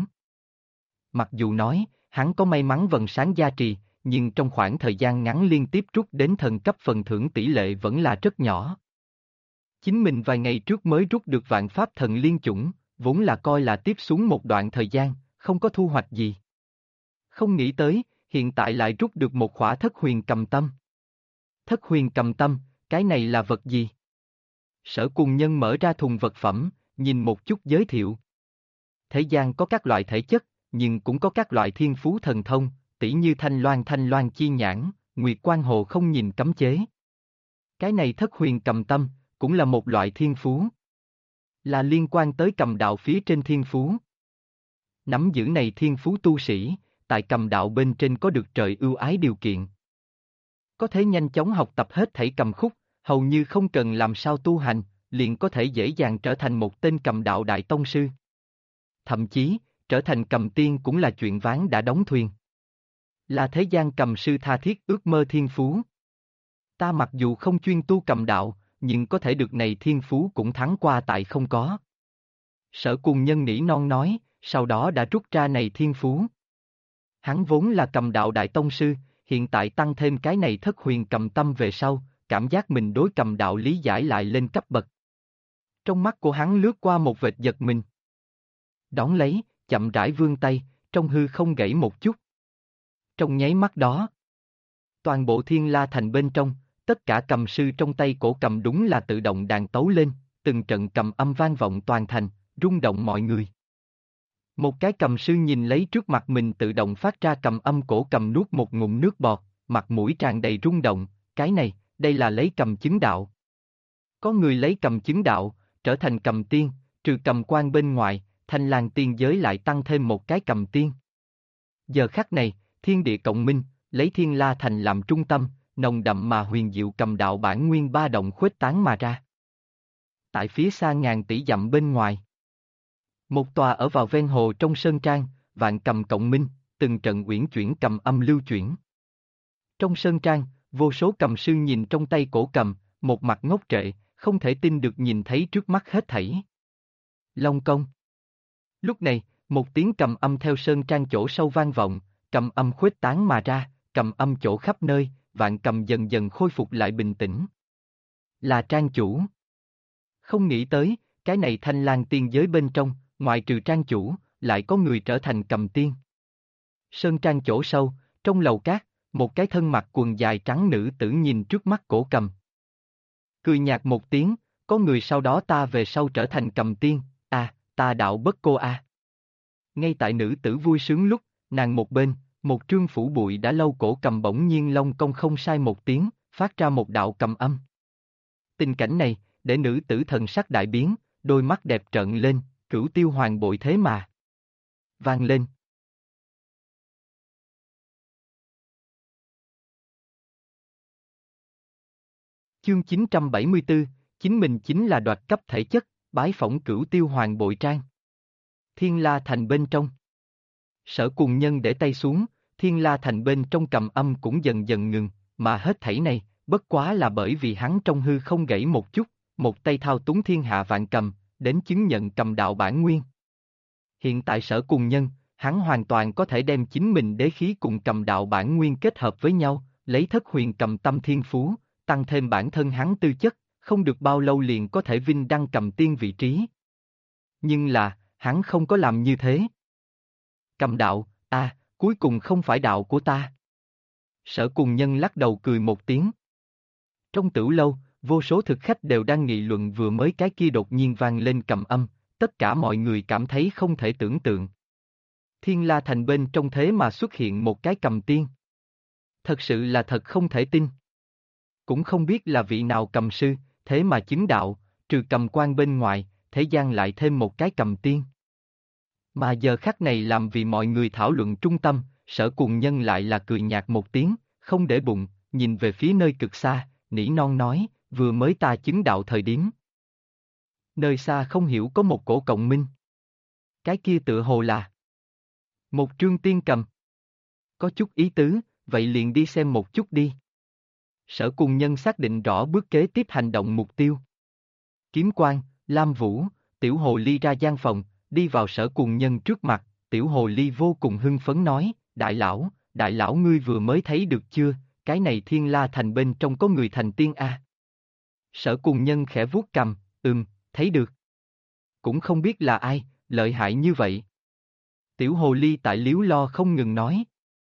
Mặc dù nói, hắn có may mắn vầng sáng gia trì, nhưng trong khoảng thời gian ngắn liên tiếp rút đến thần cấp phần thưởng tỷ lệ vẫn là rất nhỏ. Chính mình vài ngày trước mới rút được vạn pháp thần liên chủng, vốn là coi là tiếp xuống một đoạn thời gian, không có thu hoạch gì. Không nghĩ tới, hiện tại lại rút được một khỏa Thất Huyền Cầm Tâm. Thất Huyền Cầm Tâm, cái này là vật gì? Sở Cùng Nhân mở ra thùng vật phẩm, nhìn một chút giới thiệu. Thế gian có các loại thể chất, nhưng cũng có các loại thiên phú thần thông, tỉ như thanh loan chi nhãn, nguyệt quan hồ không nhìn cấm chế. Cái này thất huyền cầm tâm, cũng là một loại thiên phú. Là liên quan tới cầm đạo phía trên thiên phú. Nắm giữ này thiên phú tu sĩ, tại cầm đạo bên trên có được trời ưu ái điều kiện. Có thể nhanh chóng học tập hết thảy cầm khúc, hầu như không cần làm sao tu hành, liền có thể dễ dàng trở thành một tên cầm đạo đại tông sư. Thậm chí, trở thành cầm tiên cũng là chuyện ván đã đóng thuyền. Là thế gian cầm sư tha thiết ước mơ thiên phú. Ta mặc dù không chuyên tu cầm đạo, nhưng có thể được này thiên phú cũng thắng qua tại không có. Sở Cùng Nhân nỉ non nói, sau đó đã rút ra này thiên phú. Hắn vốn là cầm đạo đại tông sư, hiện tại tăng thêm cái này thất huyền cầm tâm về sau, cảm giác mình đối cầm đạo lý giải lại lên cấp bậc. Trong mắt của hắn lướt qua một vệt giật mình. Đón lấy, chậm rãi vươn tay, trong hư không gãy một chút. Trong nháy mắt đó, toàn bộ Thiên La Thành bên trong, tất cả cầm sư trong tay cổ cầm đúng là tự động đàn tấu lên, từng trận cầm âm vang vọng toàn thành, rung động mọi người. Một cái cầm sư nhìn lấy trước mặt mình tự động phát ra cầm âm cổ cầm nuốt một ngụm nước bọt, mặt mũi tràn đầy rung động, cái này, đây là lấy cầm chứng đạo. Có người lấy cầm chứng đạo, trở thành cầm tiên, trừ cầm quan bên ngoài, Thanh Lang tiên giới lại tăng thêm một cái cầm tiên. Giờ khắc này, thiên địa cộng minh, lấy Thiên La Thành làm trung tâm, nồng đậm mà huyền diệu cầm đạo bản nguyên ba động khuếch tán mà ra. Tại phía xa ngàn tỷ dặm bên ngoài, một tòa ở vào ven hồ trong sơn trang, vạn cầm cộng minh, từng trận uyển chuyển cầm âm lưu chuyển. Trong sơn trang, vô số cầm sư nhìn trong tay cổ cầm, một mặt ngốc trệ, không thể tin được nhìn thấy trước mắt hết thảy. Long công. Lúc này, một tiếng cầm âm theo sơn trang chỗ sâu vang vọng, cầm âm khuếch tán mà ra, cầm âm chỗ khắp nơi, vạn cầm dần dần khôi phục lại bình tĩnh. Là trang chủ. Không nghĩ tới, cái này Thanh Lang tiên giới bên trong, ngoại trừ trang chủ, lại có người trở thành cầm tiên. Sơn trang chỗ sâu, trong lầu cát, một cái thân mặc quần dài trắng nữ tử nhìn trước mắt cổ cầm. Cười nhạt một tiếng, có người sau đó ta về sau trở thành cầm tiên, ta đạo bất cô a. Ngay tại nữ tử vui sướng lúc, nàng một bên, một trương phủ bụi đã lâu cổ cầm bỗng nhiên long công không sai một tiếng, phát ra một đạo cầm âm. Tình cảnh này, để nữ tử thần sắc đại biến, đôi mắt đẹp trợn lên, Cửu Tiêu Hoàng bội thế mà. Vang lên. Chương 974, chính mình chính là đoạt cấp thể chất, bái phỏng Cửu Tiêu Hoàng bội trang. Thiên La Thành bên trong. Sở Cùng Nhân để tay xuống, Thiên La Thành bên trong cầm âm cũng dần dần ngừng, mà hết thảy này, bất quá là bởi vì hắn trong hư không gãy một chút, một tay thao túng thiên hạ vạn cầm, đến chứng nhận cầm đạo bản nguyên. Hiện tại Sở Cùng Nhân, hắn hoàn toàn có thể đem chính mình đế khí cùng cầm đạo bản nguyên kết hợp với nhau, lấy thất huyền cầm tâm thiên phú, tăng thêm bản thân hắn tư chất, không được bao lâu liền có thể vinh đăng cầm tiên vị trí. Nhưng là, hắn không có làm như thế. Cầm đạo, cuối cùng không phải đạo của ta. Sở Cùng Nhân lắc đầu cười một tiếng. Trong tửu lâu, vô số thực khách đều đang nghị luận vừa mới cái kia đột nhiên vang lên cầm âm, tất cả mọi người cảm thấy không thể tưởng tượng. Thiên La Thành bên trong thế mà xuất hiện một cái cầm tiên. Thật sự là thật không thể tin. Cũng không biết là vị nào cầm sư, thế mà chứng đạo, trừ cầm quan bên ngoài, thế gian lại thêm một cái cầm tiên. Mà giờ khắc này làm vì mọi người thảo luận trung tâm, Sở Cùng Nhân lại là cười nhạt một tiếng, không để bụng, nhìn về phía nơi cực xa, nỉ non nói, vừa mới ta chứng đạo thời điểm. Nơi xa không hiểu có một cổ cộng minh. Cái kia tựa hồ là một trương tiên cầm. Có chút ý tứ, vậy liền đi xem một chút đi. Sở Cùng Nhân xác định rõ bước kế tiếp hành động mục tiêu. Kiếm Quang, Lam Vũ, Tiểu Hồ Ly ra gian phòng, đi vào Sở Cùng Nhân trước mặt, Tiểu Hồ Ly vô cùng hưng phấn nói, đại lão ngươi vừa mới thấy được chưa, cái này Thiên La Thành bên trong có người thành tiên a. Sở Cùng Nhân khẽ vuốt cằm, thấy được. Cũng không biết là ai, lợi hại như vậy. Tiểu Hồ Ly tại liếu lo không ngừng nói.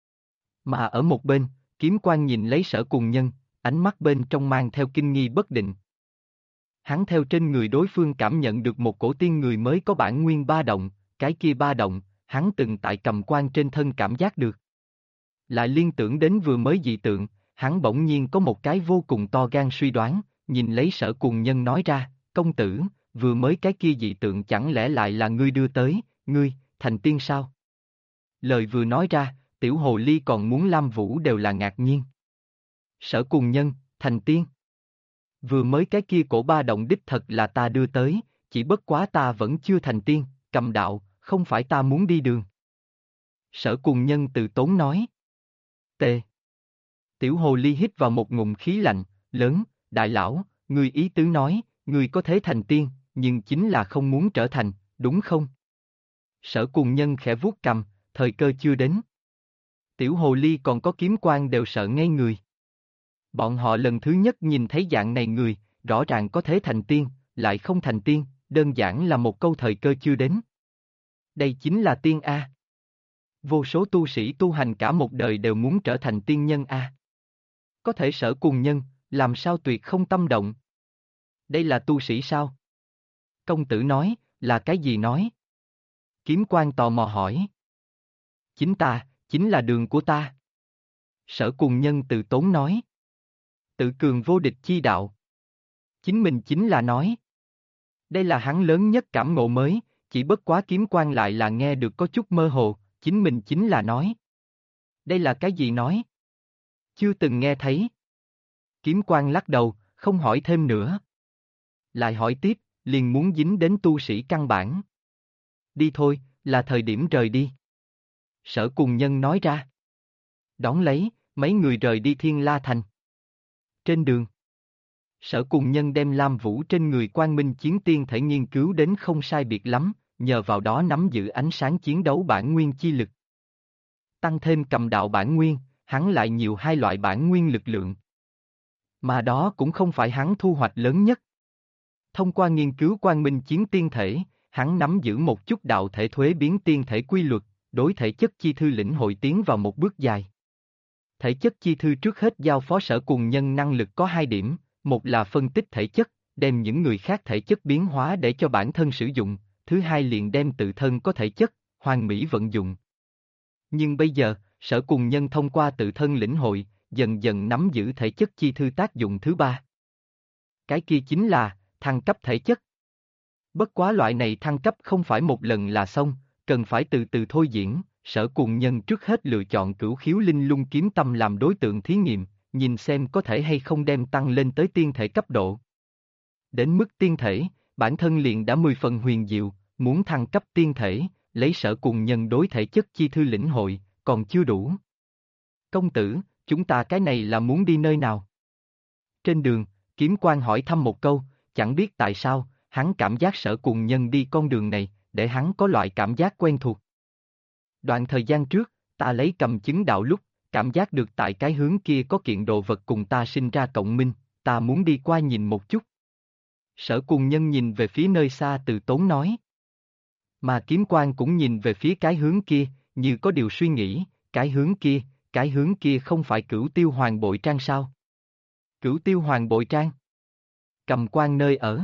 Mà ở một bên, Kiếm Quang nhìn lấy Sở Cùng Nhân, ánh mắt bên trong mang theo kinh nghi bất định. hắn theo trên người đối phương cảm nhận được một cổ tiên người mới có bản nguyên ba động, cái kia ba động, hắn từng tại cầm quan trên thân cảm giác được. Lại liên tưởng đến vừa mới dị tượng, hắn bỗng nhiên có một cái vô cùng to gan suy đoán, nhìn lấy Sở Cùng Nhân nói ra, công tử, vừa mới cái kia dị tượng chẳng lẽ lại là ngươi đưa tới, ngươi, thành tiên sao? Lời vừa nói ra, tiểu hồ ly còn muốn Lam Vũ đều là ngạc nhiên. Sở Cùng Nhân, thành tiên. Vừa mới cái kia cổ ba động đích thật là ta đưa tới, chỉ bất quá ta vẫn chưa thành tiên, Cầm đạo, không phải ta muốn đi đường. Sở Cùng Nhân từ tốn nói. Tê. Tiểu hồ ly hít vào một ngụm khí lạnh, lớn, đại lão, ngươi ý tứ nói, ngươi có thể thành tiên, nhưng chính là không muốn trở thành, đúng không? Sở Cùng Nhân khẽ vuốt cằm, thời cơ chưa đến. Tiểu hồ ly còn có kiếm quan đều sợ ngây người. Bọn họ lần thứ nhất nhìn thấy dạng này người, rõ ràng có thể thành tiên, lại không thành tiên, đơn giản là một câu thời cơ chưa đến. Đây chính là tiên A. Vô số tu sĩ tu hành cả một đời đều muốn trở thành tiên nhân A. Có thể Sở Cùng Nhân, làm sao tuyệt không tâm động? Đây là tu sĩ sao? Công tử nói, là cái gì nói? Kiếm quan tò mò hỏi. Chính ta, chính là đường của ta. Sở Cùng Nhân từ tốn nói. Tự cường vô địch chi đạo. Chính mình chính là nói. Đây là hắn lớn nhất cảm ngộ mới, chỉ bất quá kiếm quan lại là nghe được có chút mơ hồ, chính mình chính là nói. Đây là cái gì nói? Chưa từng nghe thấy. Kiếm quan lắc đầu, không hỏi thêm nữa. Lại hỏi tiếp, liền muốn dính đến tu sĩ căn bản. Đi thôi, là thời điểm rời đi. Sở Cùng Nhân nói ra. Đón lấy, mấy người rời đi Thiên La Thành. Trên đường, Sở Cùng Nhân đem Lam Vũ trên người Quang Minh Chiến Tiên thể nghiên cứu đến không sai biệt lắm, nhờ vào đó nắm giữ ánh sáng chiến đấu bản nguyên chi lực. Tăng thêm Cầm đạo bản nguyên, hắn lại nhiều hai loại bản nguyên lực lượng. Mà đó cũng không phải hắn thu hoạch lớn nhất. Thông qua nghiên cứu Quang Minh Chiến Tiên thể, hắn nắm giữ một chút đạo thể thuế biến tiên thể quy luật, đối thể chất chi thư lĩnh hội tiến vào một bước dài. Thể chất chi thư trước hết giao phó Sở Cùng Nhân năng lực có hai điểm, một là phân tích thể chất, đem những người khác thể chất biến hóa để cho bản thân sử dụng, thứ hai liền đem tự thân có thể chất, hoàn mỹ vận dụng. Nhưng bây giờ, Sở Cùng Nhân thông qua tự thân lĩnh hội, dần dần nắm giữ thể chất chi thư tác dụng thứ ba. Cái kia chính là, thăng cấp thể chất. Bất quá loại này thăng cấp không phải một lần là xong, cần phải từ từ thôi diễn, Sở Cùng Nhân trước hết lựa chọn Cửu Khiếu Linh Lung kiếm tâm làm đối tượng thí nghiệm, nhìn xem có thể hay không đem tăng lên tới tiên thể cấp độ. Đến mức tiên thể, bản thân liền đã 10 phần huyền diệu, muốn thăng cấp tiên thể, lấy Sở Cùng Nhân đối thể chất chi thư lĩnh hội, còn chưa đủ. Công tử, chúng ta cái này là muốn đi nơi nào? Trên đường, kiếm quan hỏi thăm một câu, chẳng biết tại sao, hắn cảm giác Sở Cùng Nhân đi con đường này, để hắn có loại cảm giác quen thuộc. Đoạn thời gian trước, ta lấy cầm chứng đạo lúc, cảm giác được tại cái hướng kia có kiện đồ vật cùng ta sinh ra cộng minh, ta muốn đi qua nhìn một chút. Sở Cùng Nhân nhìn về phía nơi xa từ tốn nói. Mà kiếm quan cũng nhìn về phía cái hướng kia, như có điều suy nghĩ, cái hướng kia không phải Cửu Tiêu Hoàng Bội Trang sao? Cửu Tiêu Hoàng Bội Trang? Cầm quan nơi ở.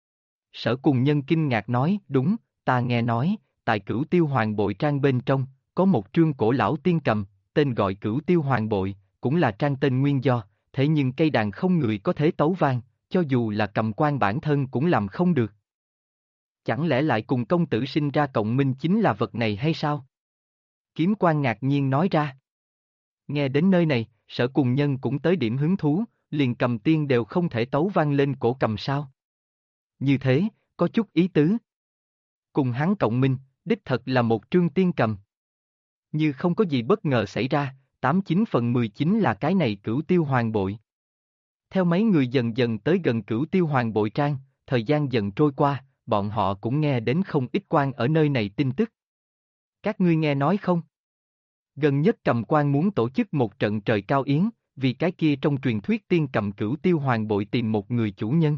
Sở Cùng Nhân kinh ngạc nói, đúng, ta nghe nói, tại Cửu Tiêu Hoàng Bội Trang bên trong, có một trương cổ lão tiên cầm, tên gọi Cửu Tiêu Hoàng Bội, cũng là trang tên nguyên do, thế nhưng cây đàn không người có thể tấu vang, cho dù là cầm quan bản thân cũng làm không được. Chẳng lẽ lại cùng công tử sinh ra cộng minh chính là vật này hay sao? Kiếm quan ngạc nhiên nói ra. Nghe đến nơi này, Sở Cùng Nhân cũng tới điểm hứng thú, liền cầm tiên đều không thể tấu vang lên cổ cầm sao. Như thế, có chút ý tứ. Cùng hắn cộng minh, đích thật là một trương tiên cầm. Như không có gì bất ngờ xảy ra, 89/10 chính là cái này Cửu Tiêu Hoàng Bội. Theo mấy người dần dần tới gần Cửu Tiêu Hoàng Bội Trang, thời gian dần trôi qua, bọn họ cũng nghe đến không ít quan ở nơi này tin tức. Các ngươi nghe nói không? Gần nhất cầm quan muốn tổ chức một trận trời cao yến, vì cái kia trong truyền thuyết tiên cầm Cửu Tiêu Hoàng Bội tìm một người chủ nhân.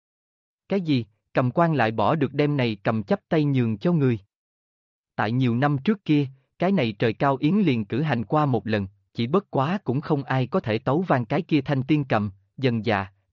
Cái gì, cầm quan lại bỏ được đem này cầm chắp tay nhường cho người? Tại nhiều năm trước kia, cái này trời cao yến liền cử hành qua một lần, chỉ bất quá cũng không ai có thể tấu vang cái kia thanh tiên cầm, dần dà,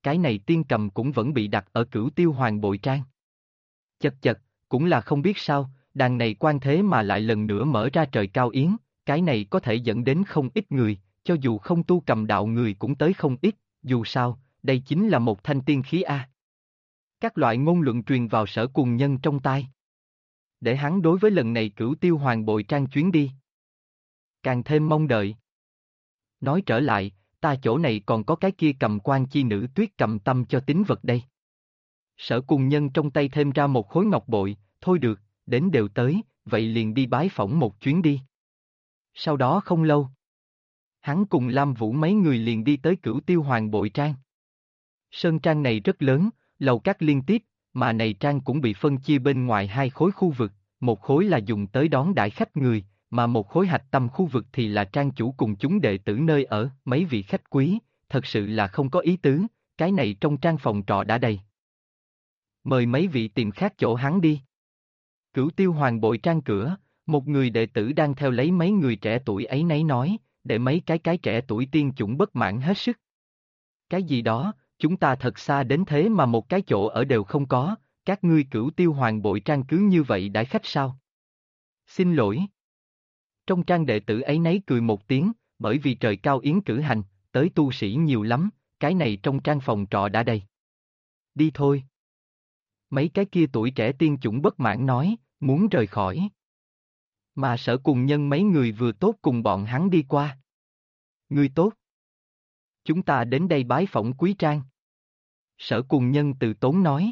cái này tiên cầm cũng vẫn bị đặt ở Cửu Tiêu Hoàng bội trang. Chật chật, cũng là không biết sao, đàn này quan thế mà lại lần nữa mở ra trời cao yến, cái này có thể dẫn đến không ít người, cho dù không tu cầm đạo người cũng tới không ít, dù sao, đây chính là một thanh tiên khí a. Các loại ngôn luận truyền vào Sở Cùng Nhân trong tai. Để hắn đối với lần này Cửu Tiêu Hoàng bội trang chuyến đi càng thêm mong đợi. Nói trở lại, ta chỗ này còn có cái kia cầm quan chi nữ Tuyết Cầm Tâm cho tín vật đây. Sở Cùng Nhân trong tay thêm ra một khối ngọc bội, thôi được, đến đều tới, vậy liền đi bái phỏng một chuyến đi. Sau đó không lâu, hắn cùng Lam Vũ mấy người liền đi tới Cửu Tiêu Hoàng bội trang. Sơn trang này rất lớn, lầu các liên tiếp, mà này trang cũng bị phân chia bên ngoài hai khối khu vực, một khối là dùng tới đón đãi khách người, mà một khối hạch tâm khu vực thì là trang chủ cùng chúng đệ tử nơi ở, mấy vị khách quý, thật sự là không có ý tứ, cái này trong trang phòng trọ đã đầy. Mời mấy vị tìm khác chỗ hắn đi. Cửu Tiêu Hoàng bội trang cửa, một người đệ tử đang theo lấy mấy người trẻ tuổi ấy nấy nói, để mấy cái trẻ tuổi tiên chủng bất mãn hết sức. Cái gì đó, chúng ta thật xa đến thế mà một cái chỗ ở đều không có, các ngươi Cửu Tiêu Hoàng bội trang cứ như vậy đãi khách sao? Xin lỗi. Trong trang đệ tử ấy nấy cười một tiếng, bởi vì trời cao yến cử hành, tới tu sĩ nhiều lắm, cái này trong trang phòng trọ đã đầy. Đi thôi. Mấy cái kia tuổi trẻ tiên chủng bất mãn nói, muốn rời khỏi. Mà Sở Cùng Nhân mấy người vừa tốt cùng bọn hắn đi qua. Ngươi tốt. Chúng ta đến đây bái phỏng quý trang. Sở Cùng Nhân từ tốn nói.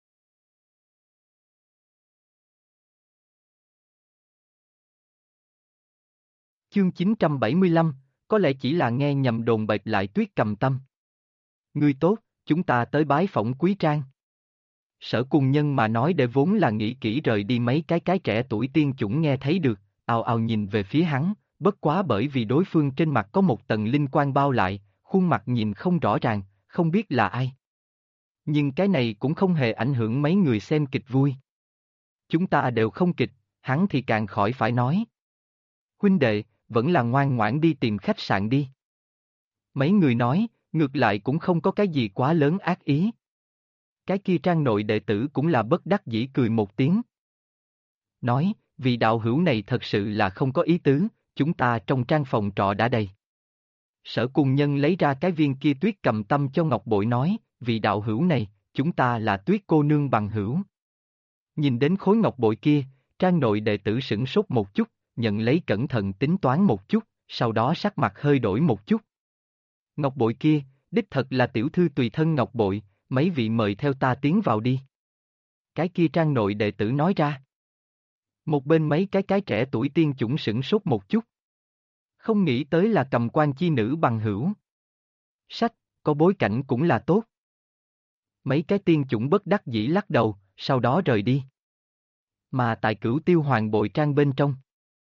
Chương 975, có lẽ chỉ là nghe nhầm đồn bậy lại Tuyết Cầm Tâm. Ngươi tốt, chúng ta tới bái phỏng quý trang. Sở Cùng Nhân mà nói để vốn là nghĩ kỹ rời đi mấy cái trẻ tuổi tiên chủng nghe thấy được, ào ào nhìn về phía hắn, bất quá bởi vì đối phương trên mặt có một tầng linh quang bao lại, khuôn mặt nhìn không rõ ràng, không biết là ai. Nhưng cái này cũng không hề ảnh hưởng mấy người xem kịch vui. Chúng ta đều không kịch, hắn thì càng khỏi phải nói. Huynh đệ, vẫn là ngoan ngoãn đi tìm khách sạn đi. Mấy người nói, ngược lại cũng không có cái gì quá lớn ác ý. Cái kia trang nội đệ tử cũng là bất đắc dĩ cười một tiếng. Nói, vị đạo hữu này thật sự là không có ý tứ, chúng ta trong trang phòng trọ đã đầy. Sở Cùng Nhân lấy ra cái viên kia Tuyết Cầm Tâm cho ngọc bội nói, vị đạo hữu này, chúng ta là Tuyết cô nương bằng hữu. Nhìn đến khối ngọc bội kia, trang nội đệ tử sửng sốt một chút, nhận lấy cẩn thận tính toán một chút, sau đó sắc mặt hơi đổi một chút. Ngọc bội kia, đích thật là tiểu thư tùy thân ngọc bội, mấy vị mời theo ta tiến vào đi. Cái kia trang nội đệ tử nói ra. Một bên mấy cái trẻ tuổi tiên chủng sửng sốt một chút. Không nghĩ tới là cầm quan chi nữ bằng hữu. Sách, có bối cảnh cũng là tốt. Mấy cái tiên chủng bất đắc dĩ lắc đầu, sau đó rời đi. Mà tại Cửu Tiêu Hoàng bội trang bên trong.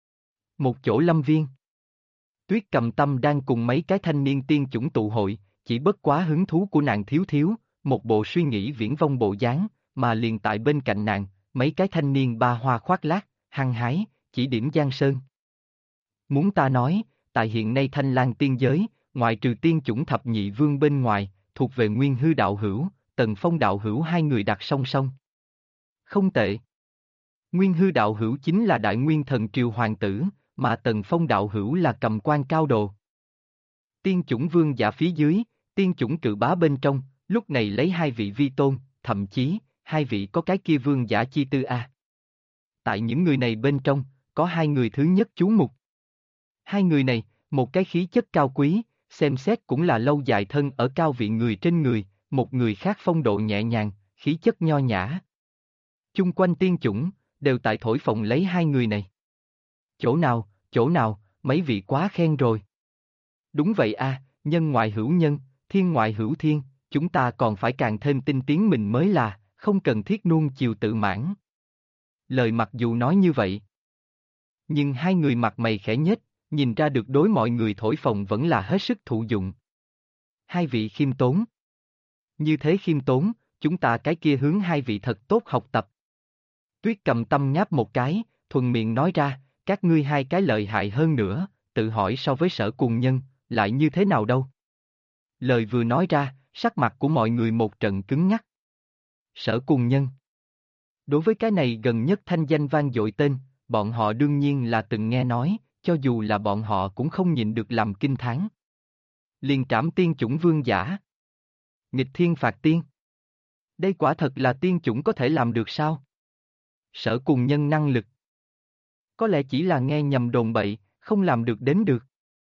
Một chỗ lâm viên. Tuyết Cầm Tâm đang cùng mấy cái thanh niên tiên chủng tụ hội, chỉ bất quá hứng thú của nàng thiếu thiếu, một bộ suy nghĩ viễn vông bộ dáng, mà liền tại bên cạnh nàng, mấy cái thanh niên ba hoa khoác lác, hăng hái, chỉ điểm giang sơn. Muốn ta nói, tại hiện nay Thanh Lang tiên giới, ngoại trừ tiên chủng thập nhị vương bên ngoài, thuộc về Nguyên Hư đạo hữu, Tần Phong đạo hữu hai người đặt song song. Không tệ. Nguyên Hư đạo hữu chính là Đại Nguyên Thần Triều Hoàng tử, mà Tần Phong đạo hữu là cầm quan cao đồ. Tiên chủng vương giả phía dưới, tiên chủng cự bá bên trong, lúc này lấy hai vị vi tôn, thậm chí, hai vị có cái kia vương giả chi tư a. Tại những người này bên trong, có hai người thứ nhất chú mục. Hai người này, một cái khí chất cao quý, xem xét cũng là lâu dài thân ở cao vị người trên người, một người khác phong độ nhẹ nhàng, khí chất nho nhã. Chung quanh tiên chủng, đều tại thổi phồng lấy hai người này. Chỗ nào, mấy vị quá khen rồi. Đúng vậy a, nhân ngoại hữu nhân, thiên ngoại hữu thiên, chúng ta còn phải càng thêm tinh tiến mình mới là, không cần thiết nuông chiều tự mãn. Lời mặc dù nói như vậy, nhưng hai người mặt mày khẽ nhếch, nhìn ra được đối mọi người thổi phồng vẫn là hết sức thụ dụng. Hai vị khiêm tốn. Như thế khiêm tốn, chúng ta cái kia hướng hai vị thật tốt học tập. Tuyết Cầm Tâm ngáp một cái, thuần miệng nói ra, các ngươi hai cái lợi hại hơn nữa, tự hỏi so với Sở Cùng Nhân, lại như thế nào đâu. Lời vừa nói ra, Sắc mặt của mọi người một trận cứng nhắc. Sở Cùng Nhân. Đối với cái này gần nhất thanh danh vang dội tên, bọn họ đương nhiên là từng nghe nói, cho dù là bọn họ cũng không nhịn được làm kinh thán. Liền trảm tiên chủng vương giả. Nghịch thiên phạt tiên. Đây quả thật là tiên chủng có thể làm được sao? Sở Cùng Nhân năng lực. Có lẽ chỉ là nghe nhầm đồn bậy, không làm được đến được.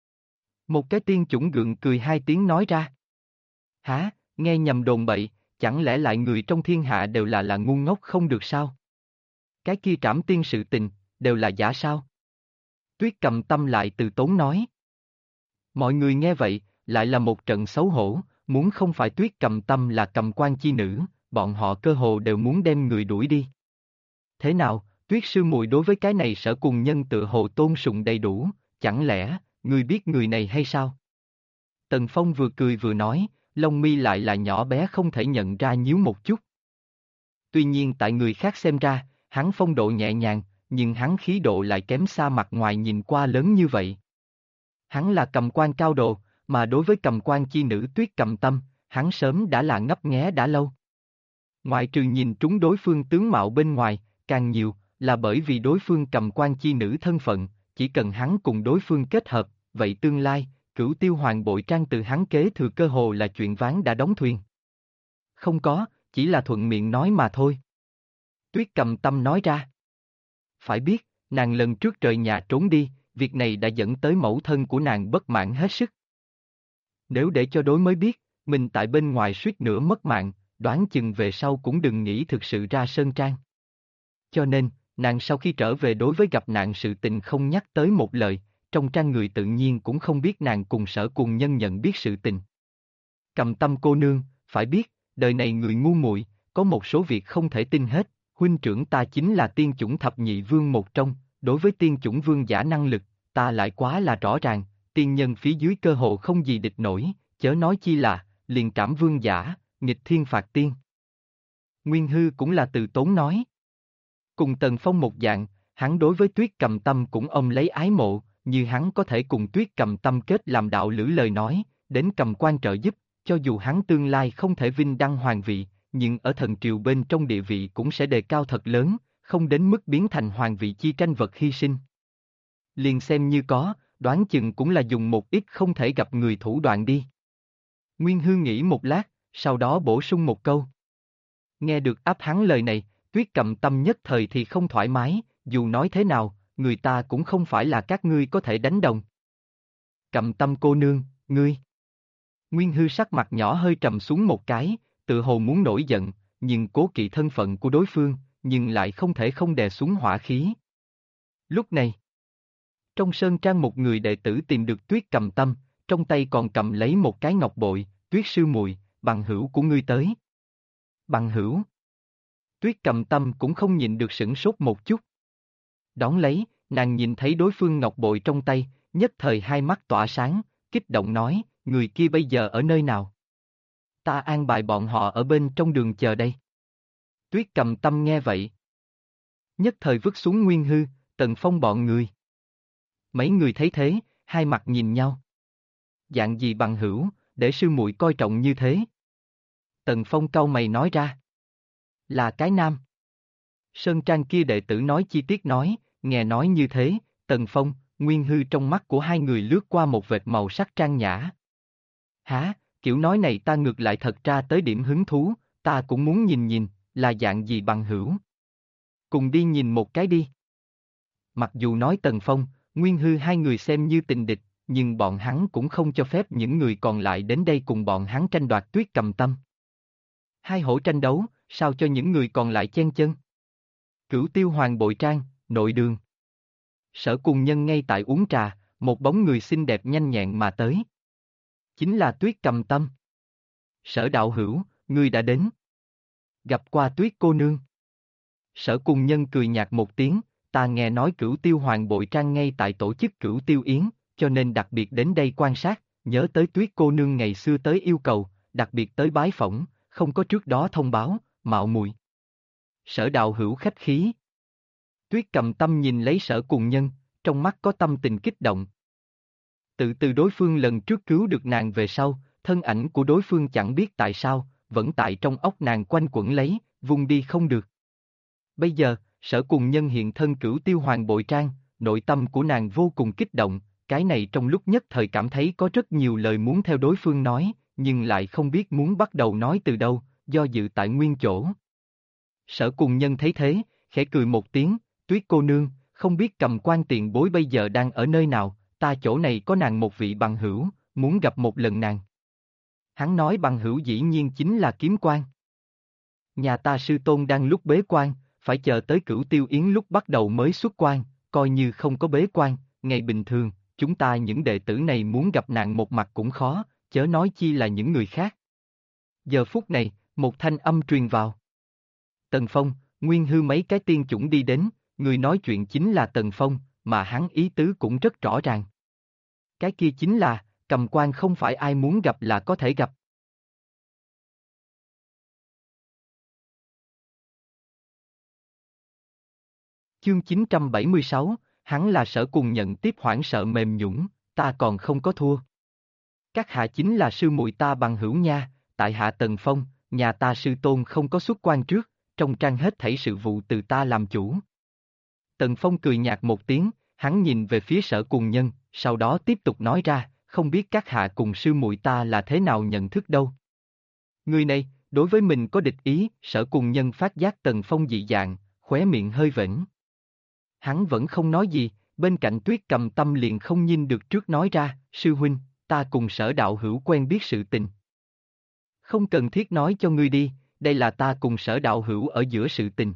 Một cái tiên chủng gượng cười hai tiếng nói ra. Hả, nghe nhầm đồn bậy, chẳng lẽ lại người trong thiên hạ đều là ngu ngốc không được sao? Cái kia trảm tiên sự tình, đều là giả sao? Tuyết Cầm Tâm lại từ tốn nói. Mọi người nghe vậy, lại là một trận xấu hổ, muốn không phải Tuyết Cầm Tâm là cầm quan chi nữ, bọn họ cơ hồ đều muốn đem người đuổi đi. Thế nào, Tuyết sư muội đối với cái này Sở Cùng Nhân tự hồ tôn sùng đầy đủ, chẳng lẽ, ngươi biết người này hay sao? Tần Phong vừa cười vừa nói, lông mi lại là nhỏ bé không thể nhận ra nhíu một chút. Tuy nhiên tại người khác xem ra, hắn phong độ nhẹ nhàng, nhưng hắn khí độ lại kém xa mặt ngoài nhìn qua lớn như vậy. Hắn là cầm quan cao độ, mà đối với cầm quan chi nữ Tuyết Cầm Tâm, hắn sớm đã là ngấp nghé đã lâu. Ngoại trừ nhìn trúng đối phương tướng mạo bên ngoài, càng nhiều, là bởi vì đối phương cầm quan chi nữ thân phận, chỉ cần hắn cùng đối phương kết hợp, vậy tương lai, Cửu Tiêu Hoàng bội trang từ hắn kế thừa cơ hồ là chuyện ván đã đóng thuyền. Không có, chỉ là thuận miệng nói mà thôi. Tuyết Cầm Tâm nói ra. Phải biết, nàng lần trước rời nhà trốn đi, việc này đã dẫn tới mẫu thân của nàng bất mãn hết sức. Nếu để cho đối mới biết, mình tại bên ngoài suýt nữa mất mạng, đoán chừng về sau cũng đừng nghĩ thực sự ra sơn trang. Cho nên, nàng sau khi trở về đối với gặp nạn sự tình không nhắc tới một lời, trong trang người tự nhiên cũng không biết nàng cùng Sở Cùng Nhân nhận biết sự tình. Cầm Tâm cô nương, phải biết, đời này người ngu muội, có một số việc không thể tin hết, huynh trưởng ta chính là tiên chủng thập nhị vương một trong, đối với tiên chủng vương giả năng lực, ta lại quá là rõ ràng, tiên nhân phía dưới cơ hồ không gì địch nổi, chớ nói chi là, liền trảm vương giả, nghịch thiên phạt tiên. Nguyên Hư cũng là từ tốn nói. Cùng Tần Phong một dạng, hắn đối với Tuyết Cầm Tâm cũng ông lấy ái mộ, như hắn có thể cùng Tuyết Cầm Tâm kết làm đạo lữ lời nói, đến cầm quan trợ giúp, cho dù hắn tương lai không thể vinh đăng hoàng vị, nhưng ở thần triều bên trong địa vị cũng sẽ đề cao thật lớn, không đến mức biến thành hoàng vị chi tranh vật hy sinh. Liền xem như có, đoán chừng cũng là dùng một ít không thể gặp người thủ đoạn đi. Nguyên Hư nghĩ một lát, sau đó bổ sung một câu. Nghe được áp hắn lời này, Tuyết Cầm Tâm nhất thời thì không thoải mái, dù nói thế nào, người ta cũng không phải là các ngươi có thể đánh đồng. Cầm Tâm cô nương, ngươi. Nguyên Hư sắc mặt nhỏ hơi trầm xuống một cái, tự hồ muốn nổi giận, nhưng cố kỵ thân phận của đối phương, nhưng lại không thể không đè xuống hỏa khí. Lúc này, trong sơn trang một người đệ tử tìm được Tuyết Cầm Tâm, trong tay còn cầm lấy một cái ngọc bội, Tuyết sư muội, bằng hữu của ngươi tới. Bằng hữu. Tuyết Cầm Tâm cũng không nhịn được sửng sốt một chút. Đón lấy, nàng nhìn thấy đối phương ngọc bội trong tay, nhất thời hai mắt tỏa sáng, kích động nói, người kia bây giờ ở nơi nào? Ta an bài bọn họ ở bên trong đường chờ đây. Tuyết Cầm Tâm nghe vậy. Nhất thời vứt xuống Nguyên Hư, Tần Phong bọn người. Mấy người thấy thế, hai mặt nhìn nhau. Dạng gì bằng hữu, để sư muội coi trọng như thế? Tần Phong cau mày nói ra. Là cái nam. Sơn trang kia đệ tử nói chi tiết nói, nghe nói như thế, Tần Phong, Nguyên Hư trong mắt của hai người lướt qua một vệt màu sắc trang nhã. Hả, kiểu nói này ta ngược lại thật ra tới điểm hứng thú, ta cũng muốn nhìn nhìn, là dạng gì bằng hữu. Cùng đi nhìn một cái đi. Mặc dù nói Tần Phong, Nguyên Hư hai người xem như tình địch, nhưng bọn hắn cũng không cho phép những người còn lại đến đây cùng bọn hắn tranh đoạt Tuyết Cầm Tâm. Hai hổ tranh đấu, sao cho những người còn lại chen chân. Cửu Tiêu Hoàng bội trang, nội đường. Sở Cùng Nhân ngay tại uống trà, một bóng người xinh đẹp nhanh nhẹn mà tới. Chính là Tuyết Cầm Tâm. Sở đạo hữu, ngươi đã đến. Gặp qua Tuyết cô nương. Sở Cùng Nhân cười nhạt một tiếng, ta nghe nói Cửu Tiêu Hoàng bội trang ngay tại tổ chức Cửu Tiêu Yến, cho nên đặc biệt đến đây quan sát, nhớ tới Tuyết cô nương ngày xưa tới yêu cầu, đặc biệt tới bái phỏng, không có trước đó thông báo, mạo muội. Sở đạo hữu khách khí. Tuyết Cầm Tâm nhìn lấy Sở Cùng Nhân, trong mắt có tâm tình kích động. Từ đối phương lần trước cứu được nàng về sau, thân ảnh của đối phương chẳng biết tại sao, vẫn tại trong óc nàng quanh quẩn lấy, vung đi không được. Bây giờ, Sở Cùng Nhân hiện thân Cửu Tiêu Hoàng bội trang, nội tâm của nàng vô cùng kích động, cái này trong lúc nhất thời cảm thấy có rất nhiều lời muốn theo đối phương nói, nhưng lại không biết muốn bắt đầu nói từ đâu, do dự tại nguyên chỗ. Sở Cùng Nhân thấy thế, khẽ cười một tiếng, Tuyết cô nương, không biết Cầm Quan tiền bối bây giờ đang ở nơi nào, ta chỗ này có nàng một vị bằng hữu, muốn gặp một lần nàng. Hắn nói bằng hữu dĩ nhiên chính là Kiếm Quan. Nhà ta sư tôn đang lúc bế quan, phải chờ tới Cửu Tiêu Yến lúc bắt đầu mới xuất quan, coi như không có bế quan, ngày bình thường, chúng ta những đệ tử này muốn gặp nàng một mặt cũng khó, chớ nói chi là những người khác. Giờ phút này, một thanh âm truyền vào. Tần Phong, Nguyên Hư mấy cái tiên chủng đi đến, người nói chuyện chính là Tần Phong, mà hắn ý tứ cũng rất rõ ràng. Cái kia chính là, Cầm Quan không phải ai muốn gặp là có thể gặp. Chương 976, hắn là Sở Cùng nhận tiếp hoảng sợ mềm nhũn, ta còn không có thua. Các hạ chính là sư muội ta bằng hữu nha, tại hạ Tần Phong, nhà ta sư tôn không có xuất quan trước, trong trang hết thảy sự vụ từ ta làm chủ. Tần Phong cười nhạt một tiếng, hắn nhìn về phía Sở Cùng Nhân, sau đó tiếp tục nói ra, không biết các hạ cùng sư muội ta là thế nào nhận thức đâu. Người này, đối với mình có địch ý, Sở Cùng Nhân phát giác Tần Phong dị dạng, khóe miệng hơi vểnh. Hắn vẫn không nói gì, bên cạnh Tuyết Cầm Tâm liền không nhìn được trước nói ra, sư huynh, ta cùng Sở đạo hữu quen biết sự tình. Không cần thiết nói cho ngươi đi, đây là ta cùng Sở đạo hữu ở giữa sự tình.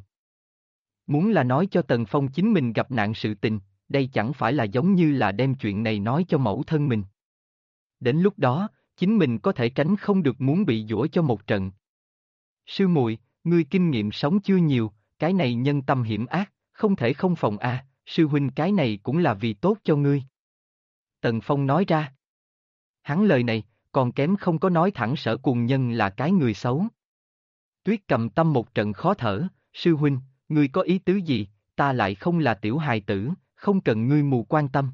Muốn là nói cho Tần Phong chính mình gặp nạn sự tình, đây chẳng phải là giống như là đem chuyện này nói cho mẫu thân mình. Đến lúc đó, chính mình có thể tránh không được muốn bị giũa cho một trận. Sư muội, ngươi kinh nghiệm sống chưa nhiều, cái này nhân tâm hiểm ác, không thể không phòng a. Sư huynh cái này cũng là vì tốt cho ngươi. Tần Phong nói ra. Hắn lời này, còn kém không có nói thẳng Sở Cùng Nhân là cái người xấu. Tuyết Cầm Tâm một trận khó thở, sư huynh, ngươi có ý tứ gì, ta lại không là tiểu hài tử, không cần ngươi mù quan tâm.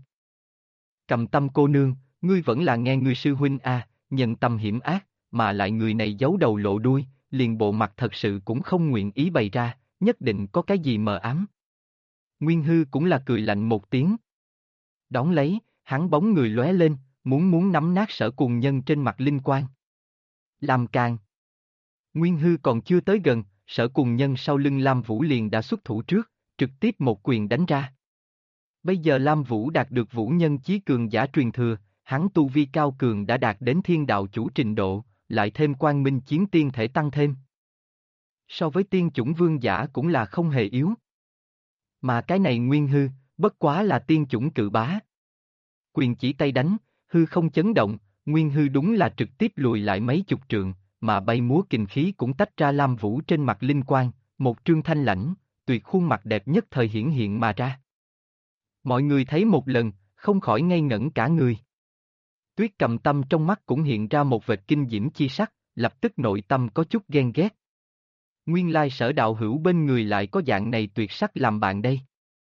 Cầm Tâm cô nương, ngươi vẫn là nghe ngươi sư huynh a, nhân tâm hiểm ác, mà lại người này giấu đầu lộ đuôi, liền bộ mặt thật sự cũng không nguyện ý bày ra, nhất định có cái gì mờ ám. Nguyên Hư cũng là cười lạnh một tiếng. Đón lấy, hắn bóng người lóe lên, muốn nắm nát Sở Cùng Nhân trên mặt linh quang. Làm càng. Nguyên Hư còn chưa tới gần, Sở Cùng Nhân sau lưng Lam Vũ liền đã xuất thủ trước, trực tiếp một quyền đánh ra. Bây giờ Lam Vũ đạt được Vũ Nhân chí cường giả truyền thừa, hắn tu vi cao cường đã đạt đến thiên đạo chủ trình độ, lại thêm quang minh chiến tiên thể tăng thêm. So với tiên chủng vương giả cũng là không hề yếu. Mà cái này Nguyên Hư, bất quá là tiên chủng cự bá. Quyền chỉ tay đánh, hư không chấn động, Nguyên Hư đúng là trực tiếp lùi lại mấy chục trượng, mà bay múa kình khí cũng tách ra Lam Vũ trên mặt linh quang, một trương thanh lãnh, tuyệt khuôn mặt đẹp nhất thời hiển hiện mà ra. Mọi người thấy một lần, không khỏi ngây ngẩn cả người. Tuyết Cầm Tâm trong mắt cũng hiện ra một vệt kinh diễm chi sắc, lập tức nội tâm có chút ghen ghét. Nguyên lai Sở đạo hữu bên người lại có dạng này tuyệt sắc làm bạn đây.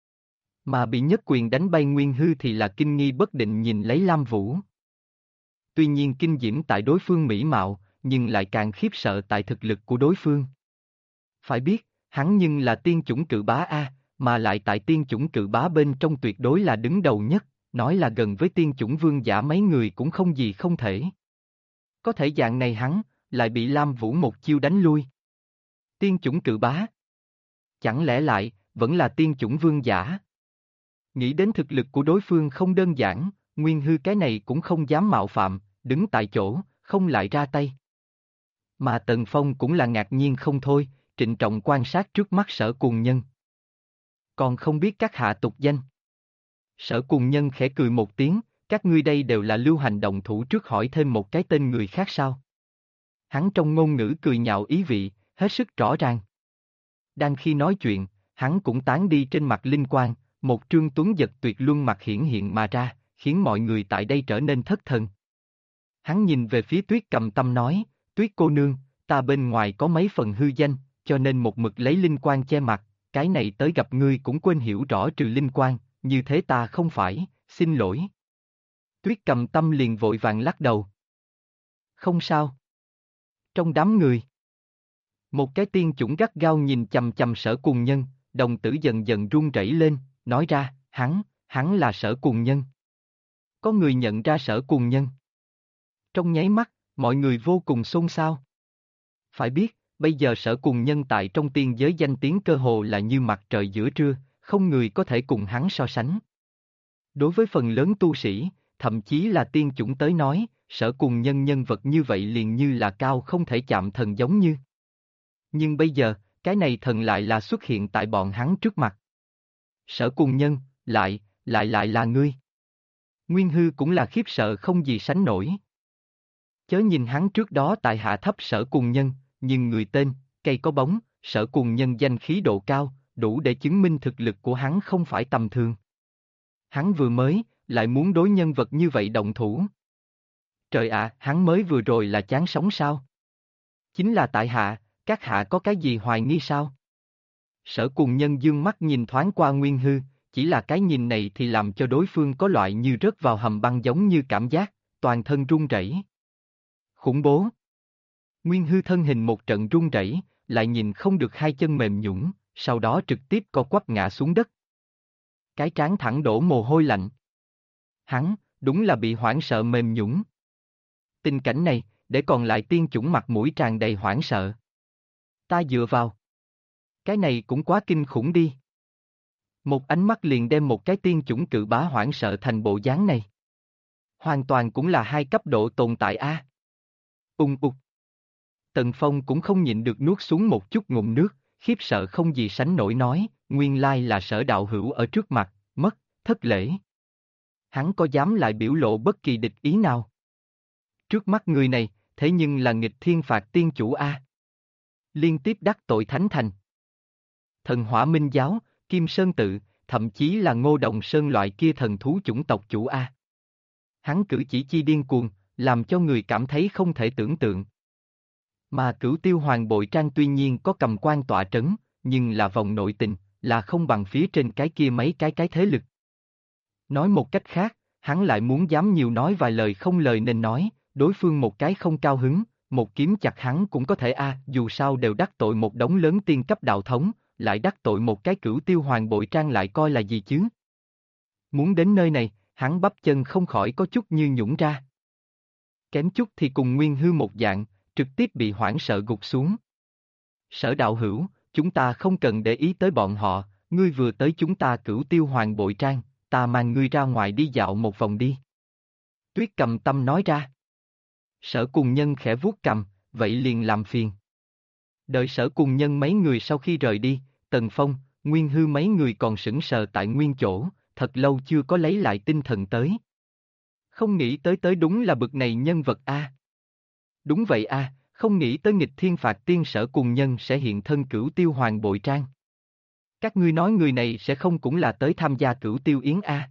Mà bị nhất quyền đánh bay Nguyên Hư thì là kinh nghi bất định nhìn lấy Lam Vũ. Tuy nhiên kinh diễm tại đối phương mỹ mạo, nhưng lại càng khiếp sợ tại thực lực của đối phương. Phải biết, hắn nhưng là tiên chủng cự bá A, mà lại tại tiên chủng cự bá bên trong tuyệt đối là đứng đầu nhất, nói là gần với tiên chủng vương giả mấy người cũng không gì không thể. Có thể dạng này hắn, lại bị Lam Vũ một chiêu đánh lui. Tiên chủng cự bá. Chẳng lẽ lại, vẫn là tiên chủng vương giả? Nghĩ đến thực lực của đối phương không đơn giản, Nguyên Hư cái này cũng không dám mạo phạm, đứng tại chỗ, không lại ra tay. Mà Tần Phong cũng là ngạc nhiên không thôi, trịnh trọng quan sát trước mắt Sở Cùng Nhân. Còn không biết các hạ tục danh. Sở Cùng Nhân khẽ cười một tiếng, các ngươi đây đều là lưu hành động thủ trước hỏi thêm một cái tên người khác sao? Hắn trong ngôn ngữ cười nhạo ý vị, hết sức rõ ràng. Đang khi nói chuyện, hắn cũng tán đi trên mặt linh quang, một trương tuấn giật tuyệt luân mặt hiển hiện mà ra, khiến mọi người tại đây trở nên thất thần. Hắn nhìn về phía Tuyết Cầm Tâm nói, Tuyết cô nương, ta bên ngoài có mấy phần hư danh, cho nên một mực lấy linh quang che mặt, cái này tới gặp ngươi cũng quên hiểu rõ trừ linh quang, như thế ta không phải, xin lỗi. Tuyết Cầm Tâm liền vội vàng lắc đầu. Không sao. Trong đám người, một cái tiên chủng gắt gao nhìn chằm chằm Sở Cùng Nhân, đồng tử dần dần run rẩy lên, nói ra, hắn là Sở Cùng Nhân. Có người nhận ra Sở Cùng Nhân. Trong nháy mắt, mọi người vô cùng xôn xao. Phải biết, bây giờ Sở Cùng Nhân tại trong tiên giới danh tiếng cơ hồ là như mặt trời giữa trưa, không người có thể cùng hắn so sánh. Đối với phần lớn tu sĩ, thậm chí là tiên chủng tới nói, Sở Cùng Nhân nhân vật như vậy liền như là cao không thể chạm thần giống như. Nhưng bây giờ, cái này thần lại là xuất hiện tại bọn hắn trước mặt. Sở Cùng Nhân, lại là ngươi. Nguyên Hư cũng là khiếp sợ không gì sánh nổi. Chớ nhìn hắn trước đó tại hạ thấp Sở Cùng Nhân, nhưng người tên, cây có bóng, Sở Cùng Nhân danh khí độ cao, đủ để chứng minh thực lực của hắn không phải tầm thường. Hắn vừa mới, lại muốn đối nhân vật như vậy động thủ. Trời ạ, hắn mới vừa rồi là chán sống sao? Chính là tại hạ, các hạ có cái gì hoài nghi sao? Sở Cùng Nhân dương mắt nhìn thoáng qua Nguyên Hư, chỉ là cái nhìn này thì làm cho đối phương có loại như rớt vào hầm băng giống như cảm giác, toàn thân run rẩy. Khủng bố. Nguyên Hư thân hình một trận run rẩy, lại nhìn không được hai chân mềm nhũn, sau đó trực tiếp co quắp ngã xuống đất. Cái trán thẳng đổ mồ hôi lạnh. Hắn, đúng là bị hoảng sợ mềm nhũn. Tình cảnh này, để còn lại tiên chủng mặt mũi tràn đầy hoảng sợ. Ta dựa vào. Cái này cũng quá kinh khủng đi. Một ánh mắt liền đem một cái tiên chủng cự bá hoảng sợ thành bộ dáng này. Hoàn toàn cũng là hai cấp độ tồn tại a. Ung ục. Tần Phong cũng không nhịn được nuốt xuống một chút ngụm nước, khiếp sợ không gì sánh nổi nói, nguyên lai là Sở đạo hữu ở trước mặt, thất lễ. Hắn có dám lại biểu lộ bất kỳ địch ý nào? Trước mắt người này, thế nhưng là nghịch thiên phạt tiên chủ a. Liên tiếp đắc tội thánh thành. Thần Hỏa Minh Giáo, Kim Sơn Tự, thậm chí là Ngô Đồng Sơn loại kia thần thú chủng tộc chủ a. Hắn cử chỉ chi điên cuồng, làm cho người cảm thấy không thể tưởng tượng. Mà Cửu Tiêu Hoàng Bội Trang tuy nhiên có cầm quan tọa trấn, nhưng là vòng nội tình, là không bằng phía trên cái kia mấy cái thế lực. Nói một cách khác, hắn lại muốn dám nhiều nói vài lời không lời nên nói, đối phương một cái không cao hứng, một kiếm chặt hắn cũng có thể dù sao đều đắc tội một đống lớn tiên cấp đạo thống, lại đắc tội một cái Cửu Tiêu Hoàng Bội Trang lại coi là gì chứ? Muốn đến nơi này, hắn bắp chân không khỏi có chút như nhũn ra. Kém chút thì cùng Nguyên Hư một dạng, trực tiếp bị hoảng sợ gục xuống. Sở đạo hữu, chúng ta không cần để ý tới bọn họ, ngươi vừa tới chúng ta Cửu Tiêu Hoàng Bội Trang, ta mang ngươi ra ngoài đi dạo một vòng đi. Tuyết Cầm Tâm nói ra. Sở Cùng Nhân khẽ vuốt cầm, vậy liền làm phiền. Đợi Sở Cùng Nhân mấy người sau khi rời đi, Tần Phong, Nguyên Hư mấy người còn sững sờ tại nguyên chỗ, thật lâu chưa có lấy lại tinh thần tới. Không nghĩ tới đúng là bực này nhân vật a. Đúng vậy a, không nghĩ tới nghịch thiên phạt tiên Sở Cùng Nhân sẽ hiện thân Cửu Tiêu Hoàng Bội Trang. Các ngươi nói người này sẽ không cũng là tới tham gia Cửu Tiêu Yến a?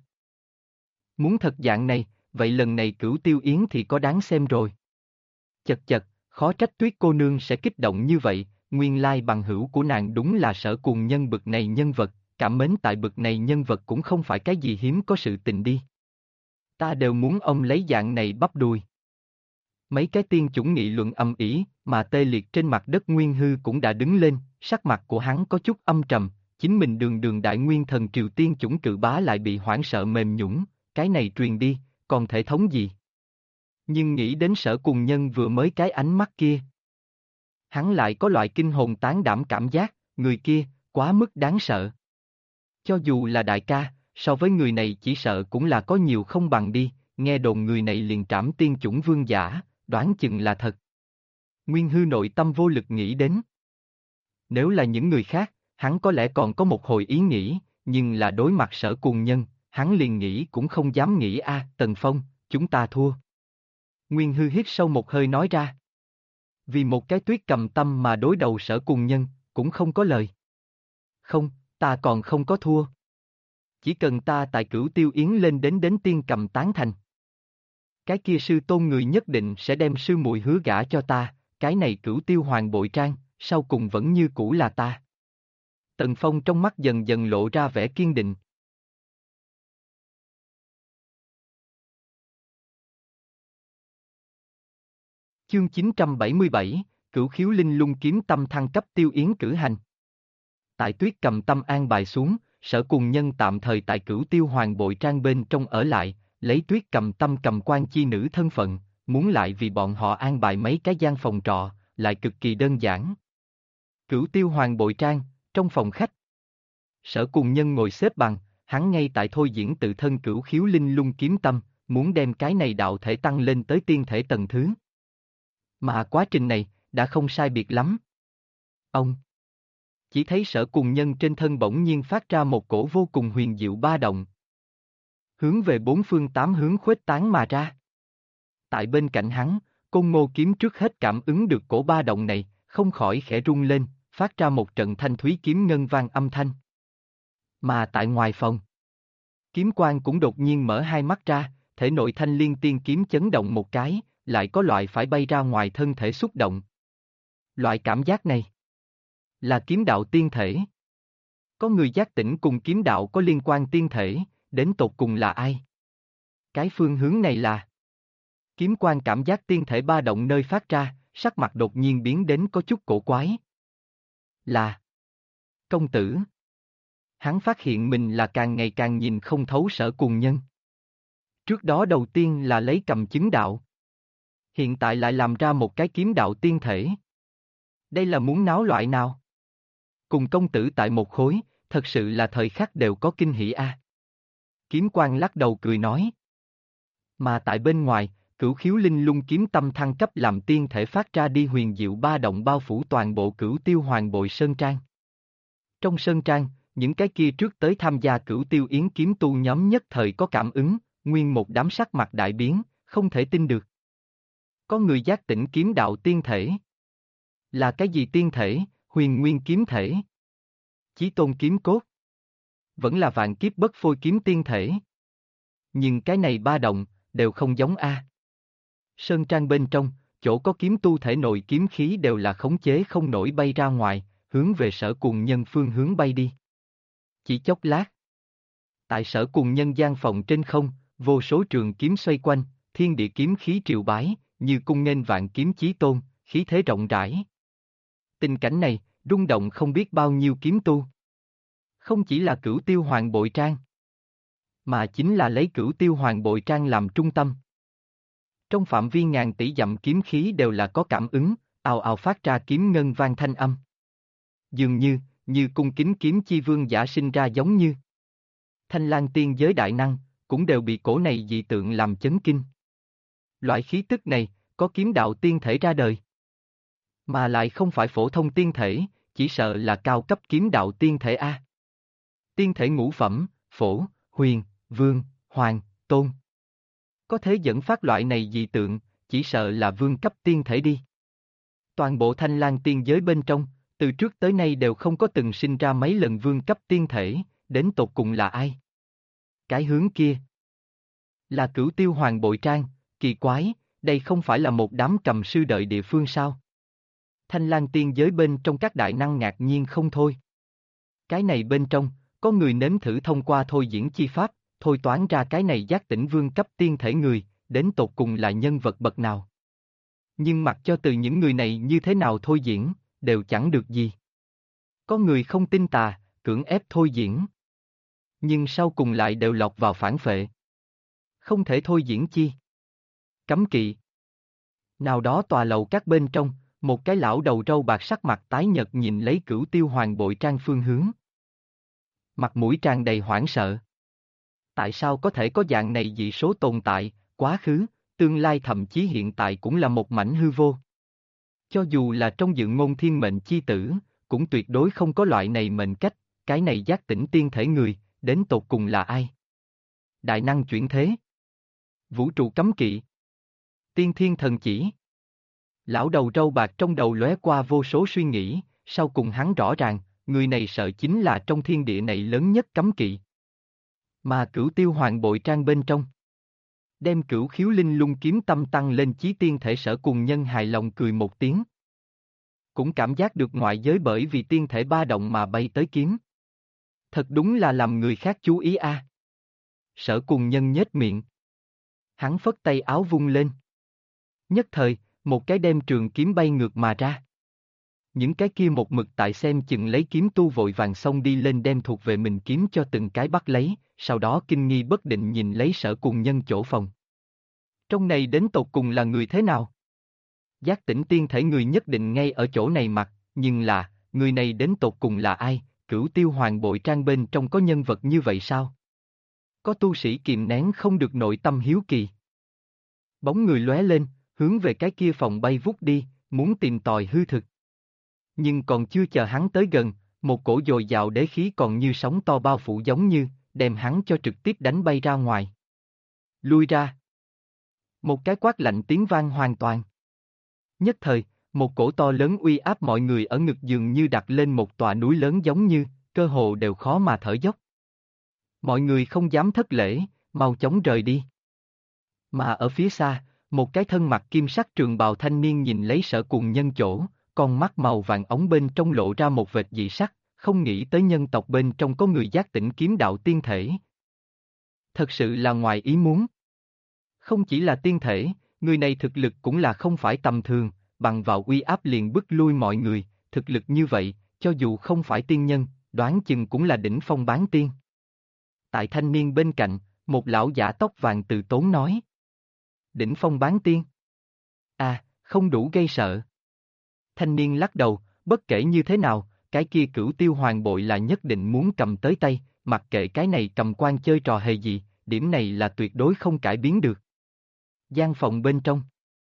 Muốn thật dạng này, vậy lần này Cửu Tiêu Yến thì có đáng xem rồi. Chật, khó trách Tuyết cô nương sẽ kích động như vậy, nguyên lai bằng hữu của nàng đúng là Sở Cùng Nhân bực này nhân vật, cảm mến tại bực này nhân vật cũng không phải cái gì hiếm có sự tình đi. Ta đều muốn ông lấy dạng này bắp đùi. Mấy cái tiên chủng nghị luận âm ỉ, mà tê liệt trên mặt đất Nguyên Hư cũng đã đứng lên, sắc mặt của hắn có chút âm trầm, chính mình đường đại nguyên thần Triều Tiên chủng cự bá lại bị hoảng sợ mềm nhũn, cái này truyền đi, còn thể thống gì? Nhưng nghĩ đến Sở Cùng Nhân vừa mới cái ánh mắt kia. Hắn lại có loại kinh hồn tán đảm cảm giác, người kia, quá mức đáng sợ. Cho dù là đại ca, so với người này chỉ sợ cũng là có nhiều không bằng đi, nghe đồn người này liền trảm tiên chủng vương giả, đoán chừng là thật. Nguyên Hư nội tâm vô lực nghĩ đến. Nếu là những người khác, hắn có lẽ còn có một hồi ý nghĩ, nhưng là đối mặt Sở Cùng Nhân, hắn liền nghĩ cũng không dám nghĩ Tần Phong, chúng ta thua. Nguyên Hư hít sâu một hơi nói ra. Vì một cái Tuyết Cầm Tâm mà đối đầu Sở Cùng Nhân, cũng không có lời. Không, ta còn không có thua. Chỉ cần ta tại Cửu Tiêu Yến lên đến tiên cầm tán thành. Cái kia sư tôn người nhất định sẽ đem sư muội hứa gả cho ta, cái này Cửu Tiêu Hoàng Bội Trang, sau cùng vẫn như cũ là ta. Tần Phong trong mắt dần dần lộ ra vẻ kiên định. Chương 977, Cửu Khiếu Linh Lung kiếm tâm thăng cấp Tiêu Yến cử hành. Tại Tuyết cầm tâm an bài xuống, Sở Cùng Nhân tạm thời tại Cửu Tiêu Hoàng bội trang bên trong ở lại, lấy Tuyết cầm tâm cầm quan chi nữ thân phận, muốn lại vì bọn họ an bài mấy cái gian phòng trọ, lại cực kỳ đơn giản. Cửu Tiêu Hoàng bội trang, trong phòng khách. Sở Cùng Nhân ngồi xếp bằng, hắn ngay tại thôi diễn tự thân Cửu Khiếu Linh Lung kiếm tâm, muốn đem cái này đạo thể tăng lên tới tiên thể tầng thứ. Mà quá trình này, đã không sai biệt lắm. Ông chỉ thấy Sở Cùng Nhân trên thân bỗng nhiên phát ra một cổ vô cùng huyền diệu ba động. Hướng về bốn phương tám hướng khuếch tán mà ra. Tại bên cạnh hắn, Côn Ngô kiếm trước hết cảm ứng được cổ ba động này, không khỏi khẽ rung lên, phát ra một trận thanh thúy kiếm ngân vang âm thanh. Mà tại ngoài phòng, kiếm quang cũng đột nhiên mở hai mắt ra, thể nội thanh liên tiên kiếm chấn động một cái, lại có loại phải bay ra ngoài thân thể xúc động. Loại cảm giác này là kiếm đạo tiên thể. Có người giác tỉnh cùng kiếm đạo có liên quan tiên thể, đến tột cùng là ai? Cái phương hướng này là kiếm quang cảm giác tiên thể ba động nơi phát ra, sắc mặt đột nhiên biến đến có chút cổ quái. Là công tử. Hắn phát hiện mình là càng ngày càng nhìn không thấu Sở Cùng Nhân. Trước đó đầu tiên là lấy cầm chứng đạo. Hiện tại lại làm ra một cái kiếm đạo tiên thể. Đây là muốn náo loại nào? Cùng công tử tại một khối, thật sự là thời khắc đều có kinh hỉ a. Kiếm quang lắc đầu cười nói. Mà tại bên ngoài, Cửu Khiếu Linh Lung kiếm tâm thăng cấp làm tiên thể phát ra đi huyền diệu ba động bao phủ toàn bộ Cửu Tiêu Hoàng bội sơn trang. Trong sơn trang, những cái kia trước tới tham gia Cửu Tiêu Yến kiếm tu nhóm nhất thời có cảm ứng, nguyên một đám sắc mặt đại biến, không thể tin được. Có người giác tỉnh kiếm đạo tiên thể. Là cái gì tiên thể? Huyền nguyên kiếm thể? Chí tôn kiếm cốt? Vẫn là vạn kiếp bất phôi kiếm tiên thể? Nhưng cái này ba động, đều không giống a. Sơn trang bên trong, chỗ có kiếm tu thể nội kiếm khí đều là khống chế không nổi bay ra ngoài, hướng về Sở Cùng Nhân phương hướng bay đi. Chỉ chốc lát. Tại Sở Cùng Nhân gian phòng trên không, vô số trường kiếm xoay quanh, thiên địa kiếm khí triều bái, như cung nghênh vạn kiếm chí tôn, khí thế rộng rãi. Tình cảnh này, rung động không biết bao nhiêu kiếm tu. Không chỉ là Cửu Tiêu Hoàng bội trang, mà chính là lấy Cửu Tiêu Hoàng bội trang làm trung tâm. Trong phạm vi ngàn tỷ dặm kiếm khí đều là có cảm ứng, ào ào phát ra kiếm ngân vang thanh âm. Dường như cung kính kiếm chi vương giả sinh ra giống như. Thanh Lang tiên giới đại năng, cũng đều bị cổ này dị tượng làm chấn kinh. Loại khí tức này, có kiếm đạo tiên thể ra đời. Mà lại không phải phổ thông tiên thể, chỉ sợ là cao cấp kiếm đạo tiên thể A. Tiên thể ngũ phẩm, phổ, huyền, vương, hoàng, tôn. Có thể dẫn phát loại này dị tượng, chỉ sợ là vương cấp tiên thể đi. Toàn bộ Thanh Lang tiên giới bên trong, từ trước tới nay đều không có từng sinh ra mấy lần vương cấp tiên thể, đến tột cùng là ai? Cái hướng kia là Cửu Tiêu Hoàng bội trang, kỳ quái, đây không phải là một đám cầm sư đợi địa phương sao? Thanh Lang tiên giới bên trong các đại năng ngạc nhiên không thôi. Cái này bên trong, có người nếm thử thông qua thôi diễn chi pháp, thôi toán ra cái này giác tỉnh vương cấp tiên thể người, đến tột cùng là nhân vật bậc nào. Nhưng mặc cho từ những người này như thế nào thôi diễn, đều chẳng được gì. Có người không tin tà, cưỡng ép thôi diễn. Nhưng sau cùng lại đều lọt vào phản phệ. Không thể thôi diễn chi. Cấm kỵ. Nào đó tòa lầu các bên trong, một cái lão đầu râu bạc sắc mặt tái nhợt nhìn lấy Cửu Tiêu Hoàng bội trang phương hướng. Mặt mũi tràn đầy hoảng sợ. Tại sao có thể có dạng này dị số tồn tại, quá khứ, tương lai thậm chí hiện tại cũng là một mảnh hư vô. Cho dù là trong dự ngôn thiên mệnh chi tử, cũng tuyệt đối không có loại này mệnh cách, cái này giác tỉnh tiên thể người, đến tột cùng là ai? Đại năng chuyển thế. Vũ trụ cấm kỵ. Tiên thiên thần chỉ. Lão đầu râu bạc trong đầu lóe qua vô số suy nghĩ, sau cùng hắn rõ ràng, người này sợ chính là trong thiên địa này lớn nhất cấm kỵ. Mà Cửu Tiêu Hoàng bội trang bên trong. Đem Cửu Khiếu Linh Lung kiếm tâm tăng lên chí tiên thể Sở Cùng Nhân hài lòng cười một tiếng. Cũng cảm giác được ngoại giới bởi vì tiên thể ba động mà bay tới kiếm. Thật đúng là làm người khác chú ý a. Sở Cùng Nhân nhếch miệng. Hắn phất tay áo vung lên. Nhất thời, một cái đem trường kiếm bay ngược mà ra. Những cái kia một mực tại xem chừng lấy kiếm tu vội vàng xông đi lên đem thuộc về mình kiếm cho từng cái bắt lấy, sau đó kinh nghi bất định nhìn lấy Sở Cùng Nhân chỗ phòng. Trong này đến tột cùng là người thế nào? Giác Tỉnh Tiên thể người nhất định ngay ở chỗ này mặt, nhưng là, người này đến tột cùng là ai? Cửu Tiêu Hoàng bội trang bên trong có nhân vật như vậy sao? Có tu sĩ kìm nén không được nội tâm hiếu kỳ. Bóng người lóe lên, hướng về cái kia phòng bay vút đi, muốn tìm tòi hư thực. Nhưng còn chưa chờ hắn tới gần, một cổ dồi dào đế khí còn như sóng to bao phủ giống như, đem hắn cho trực tiếp đánh bay ra ngoài. Lui ra. Một cái quát lạnh tiếng vang hoàn toàn. Nhất thời, một cổ to lớn uy áp mọi người ở ngực dường như đặt lên một tòa núi lớn giống như, cơ hồ đều khó mà thở dốc. Mọi người không dám thất lễ, mau chóng rời đi. Mà ở phía xa, một cái thân mặc kim sắc trường bào thanh niên nhìn lấy Sở Cùng Nhân chỗ, con mắt màu vàng ống bên trong lộ ra một vệt dị sắc, không nghĩ tới nhân tộc bên trong có người giác tỉnh kiếm đạo tiên thể. Thật sự là ngoài ý muốn. Không chỉ là tiên thể, người này thực lực cũng là không phải tầm thường, bằng vào uy áp liền bức lui mọi người, thực lực như vậy, cho dù không phải tiên nhân, đoán chừng cũng là đỉnh phong bán tiên. Tại thanh niên bên cạnh, một lão giả tóc vàng từ tốn nói. Đỉnh phong bán tiên. À, không đủ gây sợ. Thanh niên lắc đầu, bất kể như thế nào, cái kia Cửu Tiêu Hoàng bội là nhất định muốn cầm tới tay, mặc kệ cái này cầm quan chơi trò hề gì, điểm này là tuyệt đối không cải biến được. Gian phòng bên trong.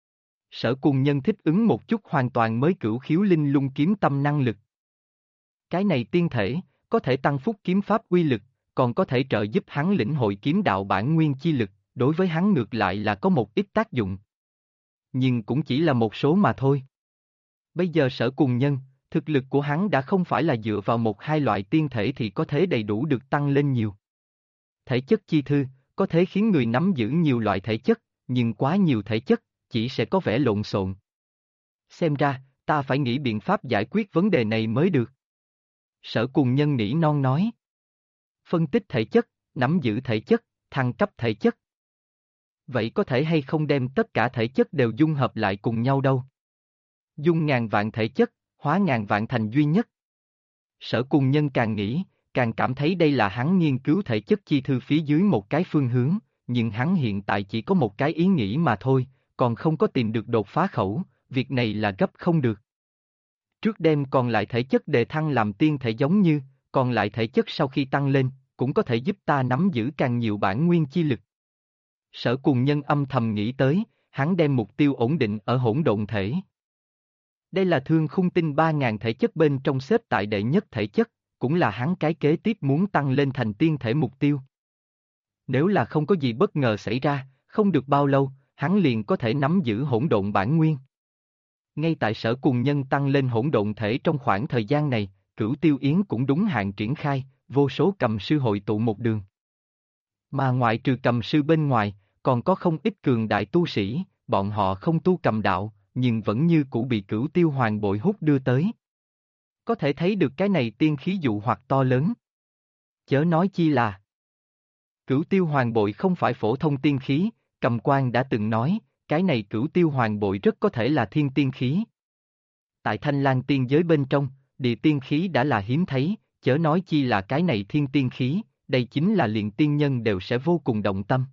Sở Cùng Nhân thích ứng một chút hoàn toàn mới Cửu Khiếu Linh Lung kiếm tâm năng lực. Cái này tiên thể, có thể tăng phúc kiếm pháp uy lực, còn có thể trợ giúp hắn lĩnh hội kiếm đạo bản nguyên chi lực, đối với hắn ngược lại là có một ít tác dụng. Nhưng cũng chỉ là một số mà thôi. Bây giờ Sở Cùng Nhân, thực lực của hắn đã không phải là dựa vào một hai loại tiên thể thì có thể đầy đủ được tăng lên nhiều. Thể chất chi thư, có thể khiến người nắm giữ nhiều loại thể chất, nhưng quá nhiều thể chất, chỉ sẽ có vẻ lộn xộn. Xem ra, ta phải nghĩ biện pháp giải quyết vấn đề này mới được. Sở Cùng Nhân nỉ non nói. Phân tích thể chất, nắm giữ thể chất, thăng cấp thể chất. Vậy có thể hay không đem tất cả thể chất đều dung hợp lại cùng nhau đâu? Dung ngàn vạn thể chất, hóa ngàn vạn thành duy nhất. Sở Cùng Nhân càng nghĩ, càng cảm thấy đây là hắn nghiên cứu thể chất chi thư phía dưới một cái phương hướng, nhưng hắn hiện tại chỉ có một cái ý nghĩ mà thôi, còn không có tìm được đột phá khẩu, việc này là gấp không được. Trước đem còn lại thể chất đề thăng làm tiên thể giống như, còn lại thể chất sau khi tăng lên, cũng có thể giúp ta nắm giữ càng nhiều bản nguyên chi lực. Sở Cùng Nhân âm thầm nghĩ tới, hắn đem mục tiêu ổn định ở hỗn độn thể. Đây là Thương Khung Tinh 3.000 thể chất bên trong xếp tại đệ nhất thể chất, cũng là hắn cái kế tiếp muốn tăng lên thành tiên thể mục tiêu. Nếu là không có gì bất ngờ xảy ra, không được bao lâu, hắn liền có thể nắm giữ hỗn độn bản nguyên. Ngay tại Sở Cùng Nhân tăng lên hỗn độn thể trong khoảng thời gian này, Cửu Tiêu Yến cũng đúng hạn triển khai, vô số cầm sư hội tụ một đường. Mà ngoại trừ cầm sư bên ngoài, còn có không ít cường đại tu sĩ, bọn họ không tu cầm đạo, nhưng vẫn như cũ bị Cửu Tiêu Hoàng bội hút đưa tới. Có thể thấy được cái này tiên khí dụ hoặc to lớn. Chớ nói chi là Cửu Tiêu Hoàng bội không phải phổ thông tiên khí, Cầm Quan đã từng nói, cái này Cửu Tiêu Hoàng bội rất có thể là thiên tiên khí. Tại Thanh Lang tiên giới bên trong, địa tiên khí đã là hiếm thấy, chớ nói chi là cái này thiên tiên khí, đây chính là liền tiên nhân đều sẽ vô cùng động tâm.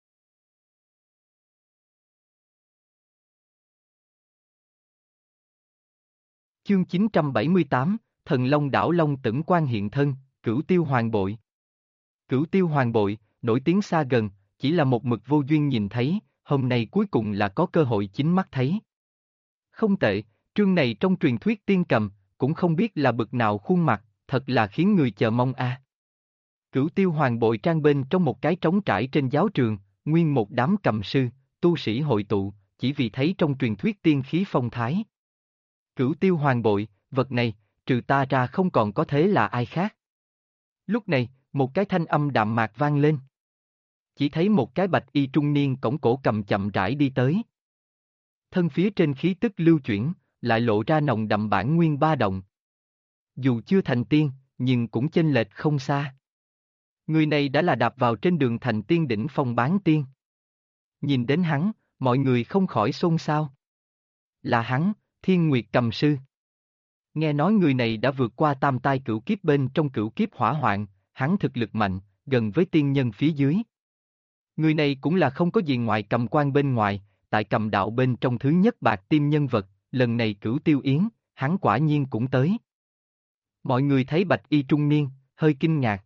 Chương 978, Thần Long Đảo Long Tửng Quan hiện thân, Cửu Tiêu Hoàng bội. Cửu Tiêu Hoàng bội, nổi tiếng xa gần, chỉ là một mực vô duyên nhìn thấy, hôm nay cuối cùng là có cơ hội chính mắt thấy. Không tệ, trương này trong truyền thuyết tiên cầm, cũng không biết là bực nào khuôn mặt, thật là khiến người chờ mong a. Cửu Tiêu Hoàng bội trang bên trong một cái trống trải trên giáo trường, nguyên một đám cầm sư, tu sĩ hội tụ, chỉ vì thấy trong truyền thuyết tiên khí phong thái. Cửu Tiêu Hoàng bội, vật này, trừ ta ra không còn có thế là ai khác. Lúc này, một cái thanh âm đạm mạc vang lên. Chỉ thấy một cái bạch y trung niên cổng cổ cầm chậm rãi đi tới. Thân phía trên khí tức lưu chuyển, lại lộ ra nồng đậm bản nguyên ba động. Dù chưa thành tiên, nhưng cũng chênh lệch không xa. Người này đã là đạp vào trên đường thành tiên đỉnh phong bán tiên. Nhìn đến hắn, mọi người không khỏi xôn xao. Là hắn, Thiên Nguyệt Cầm Sư. Nghe nói người này đã vượt qua tam tai cửu kiếp bên trong cửu kiếp hỏa hoạn, hắn thực lực mạnh, gần với tiên nhân phía dưới. Người này cũng là không có gì ngoài cầm quan bên ngoài, tại cầm đạo bên trong thứ nhất bạc tim nhân vật, lần này Cửu Tiêu Yến, hắn quả nhiên cũng tới. Mọi người thấy bạch y trung niên, hơi kinh ngạc.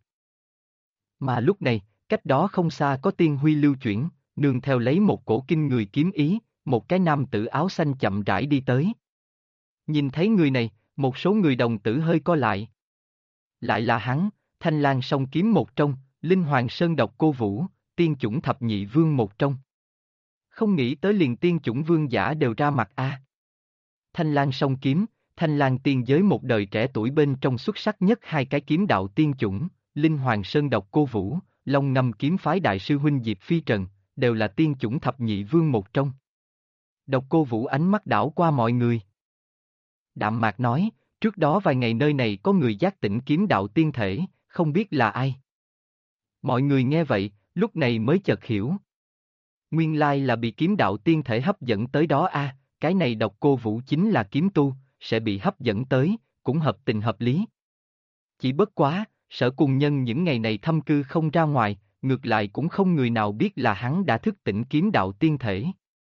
Mà lúc này, cách đó không xa có tiên huy lưu chuyển, nương theo lấy một cổ kinh người kiếm ý, một cái nam tử áo xanh chậm rãi đi tới. Nhìn thấy người này, một số người đồng tử hơi co lại. Lại là hắn, Thanh Lang song kiếm một trong, Linh Hoàng Sơn độc cô Vũ, tiên chủng thập nhị vương một trong. Không nghĩ tới liền tiên chủng vương giả đều ra mặt a. Thanh Lang song kiếm, Thanh Lang tiên giới một đời trẻ tuổi bên trong xuất sắc nhất hai cái kiếm đạo tiên chủng, Linh Hoàng Sơn độc cô Vũ, Long Ngâm kiếm phái đại sư huynh Diệp Phi Trần, đều là tiên chủng thập nhị vương một trong. Độc cô Vũ ánh mắt đảo qua mọi người. Đạm mạc nói, trước đó vài ngày nơi này có người giác tỉnh kiếm đạo tiên thể, không biết là ai. Mọi người nghe vậy, lúc này mới chợt hiểu. Nguyên lai là bị kiếm đạo tiên thể hấp dẫn tới đó a, cái này độc cô Vũ chính là kiếm tu, sẽ bị hấp dẫn tới, cũng hợp tình hợp lý. Chỉ bất quá, Sở Cùng Nhân những ngày này thâm cư không ra ngoài, ngược lại cũng không người nào biết là hắn đã thức tỉnh kiếm đạo tiên thể.